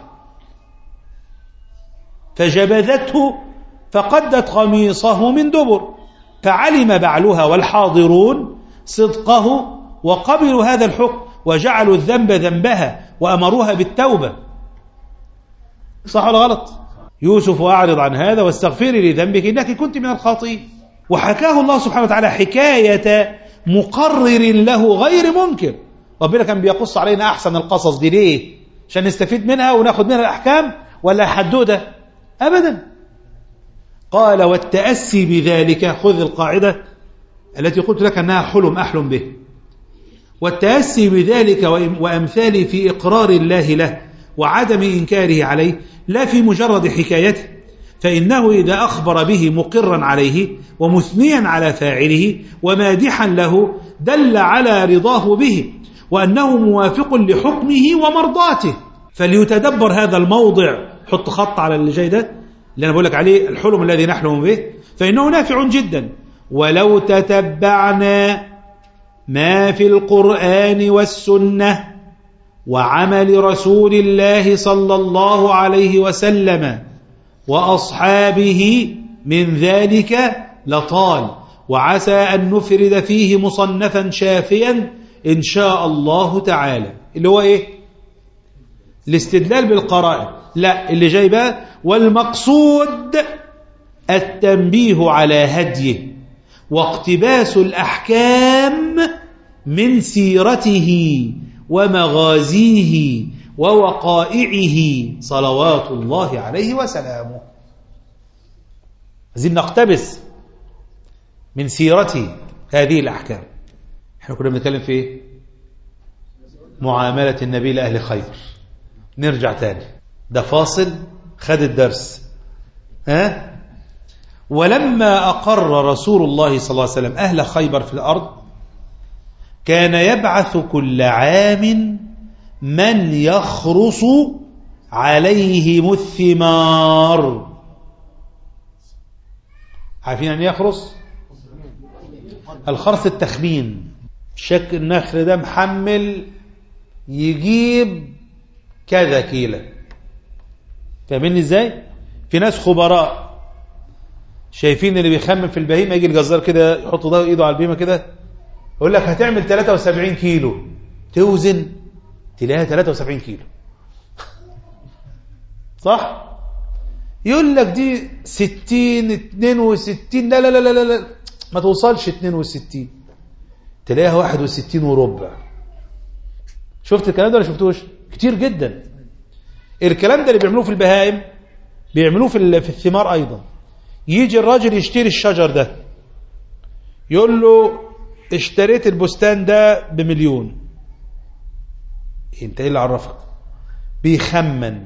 فجبذته فقدت قميصه من دبر، فعلم بعلها والحاضرون صدقه وقبلوا هذا الحكم وجعلوا الذنب ذنبها وأمروها بالتوبة. صح ولا غلط؟ يوسف أعرض عن هذا واستغفري لذنبك إنك كنت من الخاطئين. وحكاه الله سبحانه وتعالى حكاية مقرر له غير منكر. ربنا كان بيقص علينا أحسن القصص دي ليه؟ عشان نستفيد منها وناخد منها الأحكام ولا حدودة؟ أبدا. قال والتأسي بذلك، خذ القاعدة التي قلت لك أنها حلم أحلم به، والتأسي بذلك وأمثاله في إقرار الله له وعدم إنكاره عليه لا في مجرد حكايته، فإنه إذا أخبر به مقرا عليه ومثنيا على فاعله ومادحا له دل على رضاه به وأنه موافق لحكمه ومرضاته. فليتدبر هذا الموضع، حط خط على اللي جاي ده اللي أنا بقول لك عليه الحلم الذي نحلم به، فإنه نافع جدا. ولو تتبعنا ما في القرآن والسنة وعمل رسول الله صلى الله عليه وسلم وأصحابه من ذلك لطال، وعسى أن نفرد فيه مصنفا شافيا إن شاء الله تعالى. اللي هو إيه؟ الاستدلال بالقرائن. لا، اللي جاي بقى والمقصود التنبيه على هديه واقتباس الأحكام من سيرته ومغازيه ووقائعه صلوات الله عليه وسلامه. عايزين نقتبس من سيرته هذه الأحكام. احنا كنا بنتكلم في ايه؟ معاملة النبي لأهل خيبر. نرجع تاني، ده فاصل خد الدرس. ها؟ ولما أقر رسول الله صلى الله عليه وسلم أهل خيبر في الأرض كان يبعث كل عام من يخرص عليهم الثمار. عارفين أن يخرص؟ الخرص التخمين، شك النخل ده محمل يجيب كذا كيلو. فاهمين ازاي؟ في ناس خبراء شايفين اللي بيخمن في البهيمه، يجي الجزار كده يحط ده ايده على البهيمه كده يقول لك هتعمل ثلاثة وسبعين كيلو، توزن تلاقيها ثلاثة وسبعين كيلو. صح؟ يقول لك دي ستين اثنين وستين، لا لا لا لا لا ما توصلش اثنين وستين، تلاقيها واحد وستين وربع. شفت الكلام ده ولا شفتوش؟ كتير جدا. الكلام ده اللي بيعملوه في البهائم بيعملوه في في الثمار ايضا. يجي الراجل يشتري الشجر ده، يقول له اشتريت البستان ده بمليون. انت ايه اللي عرفك؟ بيخمن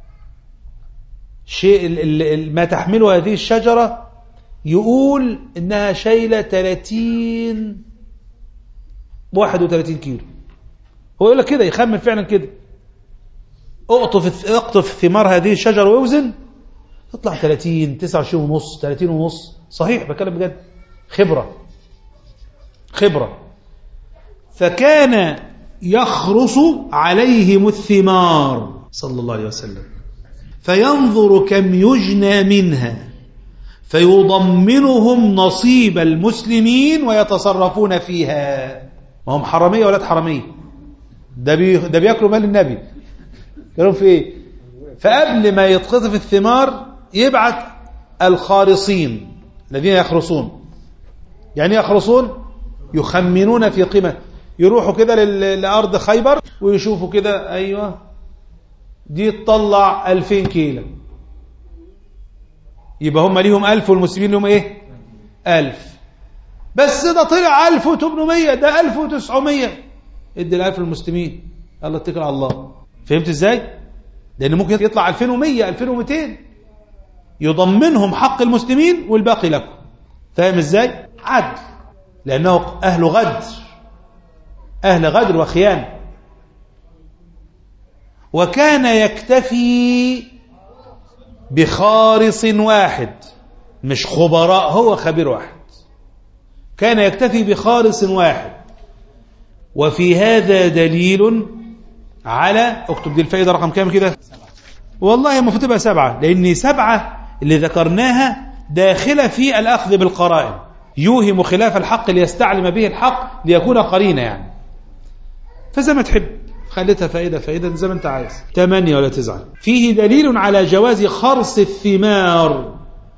شيء ما تحمله هذه الشجرة، يقول انها شايلة ثلاثين واحد وثلاثين كيلو. هو يقول لك كده، يخمن فعلا كده. اقطف اقطف ثمار هذه الشجرة ووزن، تطلع ثلاثين تسعة وعشرين ونص ثلاثين ونص. صحيح، بكلم بجد. خبرة خبرة. فكان يخرص عليهم الثمار صلى الله عليه وسلم، فينظر كم يجنى منها، فيضمنهم نصيب المسلمين ويتصرفون فيها. ما هم حرامية ولاد حرامية، ده, بي... ده بيأكلوا مال النبي. قالوا في ايه؟ فقبل ما يتقطف الثمار يبعث الخارصين الذين يخرصون. يعني يخرصون يخمنون في قيمة. يروحوا كده لأرض خيبر ويشوفوا كده، أيوة دي تطلع ألفين كيلو، يبقى هم ليهم ألف والمسلمين لهم ايه؟ ألف. بس ده طلع ألف وثمانمائة، ده ألف وتسعمائة، ادي الألف للمسلمين، الله اتكل على الله. فهمت ازاي؟ لأن ممكن يطلع ألفين ومئة ألفين ومئتين، يضمنهم حق المسلمين والباقي لكم. فاهم ازاي؟ عدل، لأنه أهل غدر، أهل غدر وخيانة. وكان يكتفي بخارص واحد، مش خبراء، هو خبير واحد. كان يكتفي بخارص واحد. وفي هذا دليل على، اكتب دي الفائدة رقم كام كده؟ والله المفروض تبقى سبعة، لأن سبعة اللي ذكرناها داخلة في الأخذ بالقرائن. يوهم خلاف الحق ليستعلم به الحق ليكون قرينة يعني. فزي ما تحب خليتها فائدة فائدة زي ما انت عايز. ثمانية ولا تزعل. فيه دليل على جواز خرص الثمار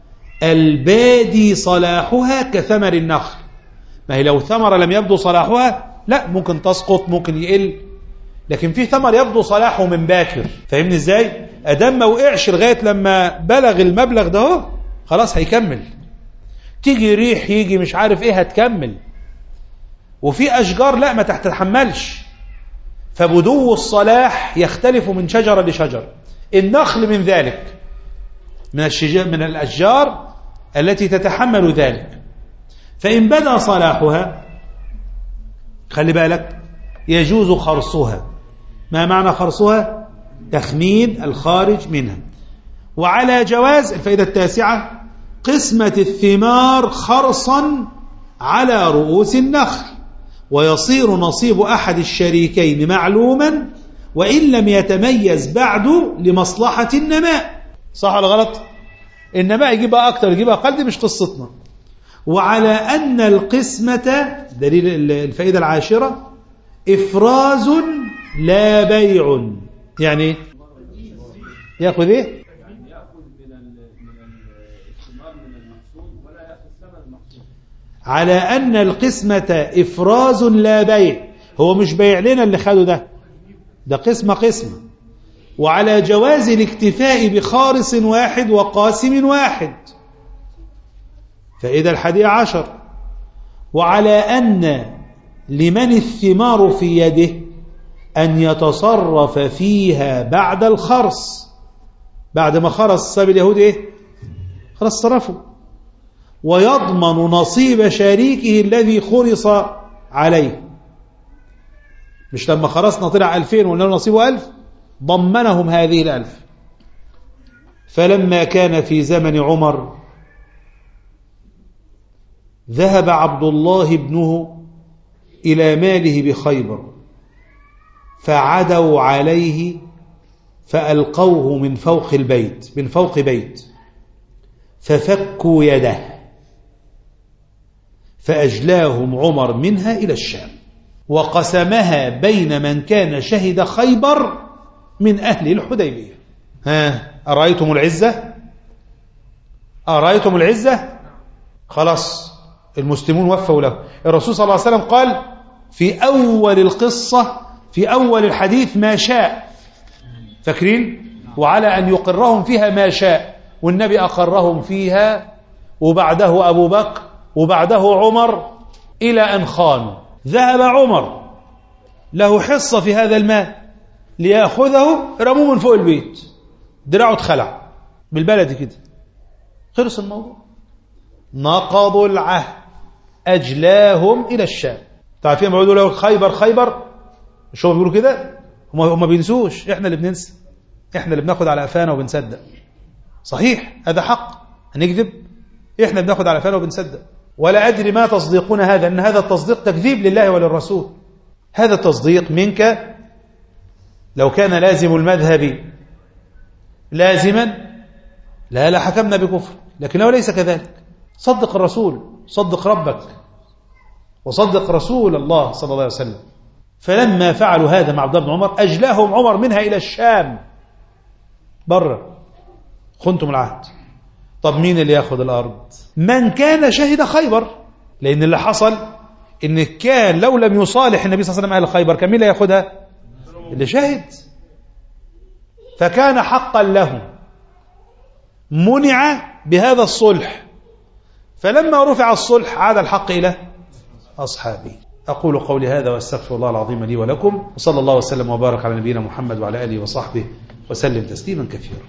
البادي صلاحها كثمر النخل. ما هي لو ثمرة لم يبدو صلاحها لا، ممكن تسقط ممكن يقل، لكن في ثمر يبدو صلاحه من باكر. فاهمني ازاي؟ ادام ما وقعش لغايه لما بلغ المبلغ ده هو خلاص هيكمل. تيجي ريح يجي مش عارف ايه هتكمل. وفي اشجار لا ما تتحملش، فبدو الصلاح يختلف من شجرة لشجرة. النخل من ذلك، من الشجار من الاشجار التي تتحمل ذلك. فإن بدا صلاحها خلي بالك يجوز خرصها. ما معنى خرصها؟ تخمين الخارج منها. وعلى جواز الفائدة التاسعة قسمة الثمار خرصا على رؤوس النخل، ويصير نصيب أحد الشريكين معلوما وإن لم يتميز بعد لمصلحة النماء. صح ولا غلط؟ النماء يجيبها أكتر يجيبها أقل، دي مش قصتنا. وعلى أن القسمة دليل الفائدة العاشرة إفراز لا بيع. يعني يأخذ إيه؟ يعني يأخذ من الثمار من المحصول ولا يأخذ ثمن المحصول. على أن القسمة إفراز لا بيع، هو مش بيع لنا اللي خده ده، ده قسمة قسمة. وعلى جواز الاكتفاء بخارص واحد وقاسم واحد. فإذا الحادي عشر وعلى أن لمن الثمار في يده أن يتصرف فيها بعد الخرص. بعد ما خرص ساب اليهود إيه؟ خلاص صرفوا. ويضمن نصيب شريكه الذي خرص عليه. مش لما خرصنا طلع ألفين وقلنا له نصيبه ألف، ضمنهم هذه الألف. فلما كان في زمن عمر ذهب عبد الله ابنه إلى ماله بخيبر، فعدوا عليه فألقوه من فوق البيت من فوق بيت ففكوا يده، فأجلاهم عمر منها إلى الشام. وقسمها بين من كان شهد خيبر من أهل الحديبية. ها أرأيتم العزة؟ أرأيتم العزة؟ خلاص المسلمون وفوا له. الرسول صلى الله عليه وسلم قال في أول القصة في أول الحديث ما شاء، فاكرين؟ وعلى أن يقرهم فيها ما شاء، والنبي أقرهم فيها، وبعده أبو بكر، وبعده عمر، إلى أن خانوا. ذهب عمر له حصة في هذا المال ليأخذه، رموه من فوق البيت، دراعه اتخلع بالبلد كده، خلص الموضوع. نقضوا العهد، أجلاهم إلى الشام. تعرفين ما بيقولوا له خيبر خيبر؟ مش هم بيقولوا كده؟ هم هم بينسوش، احنا اللي بننسى، احنا اللي بناخد على قفانا وبنصدق. صحيح هذا حق، هنكذب؟ احنا بناخد على قفانا وبنصدق. ولا أدري ما تصديقون هذا، أن هذا التصديق تكذيب لله وللرسول. هذا التصديق منك لو كان لازم المذهب لازما لا لا حكمنا بكفر، لكنه ليس كذلك. صدق الرسول، صدق ربك، وصدق رسول الله صلى الله عليه وسلم. فلما فعلوا هذا مع عبد الله بن عمر أجلاهم عمر منها إلى الشام برا، خنتم العهد. طب مين اللي ياخذ الأرض؟ من كان شهد خيبر، لأن اللي حصل إن كان لو لم يصالح النبي صلى الله عليه وسلم أهل خيبر كان مين اللي ياخذها؟ اللي شهد. فكان حقا له، منع بهذا الصلح، فلما رفع الصلح عاد الحق إلى أصحابه. أقول قولي هذا واستغفر الله العظيم لي ولكم، وصلى الله وسلم وبارك على نبينا محمد وعلى آله وصحبه وسلم تسليما كثيرا.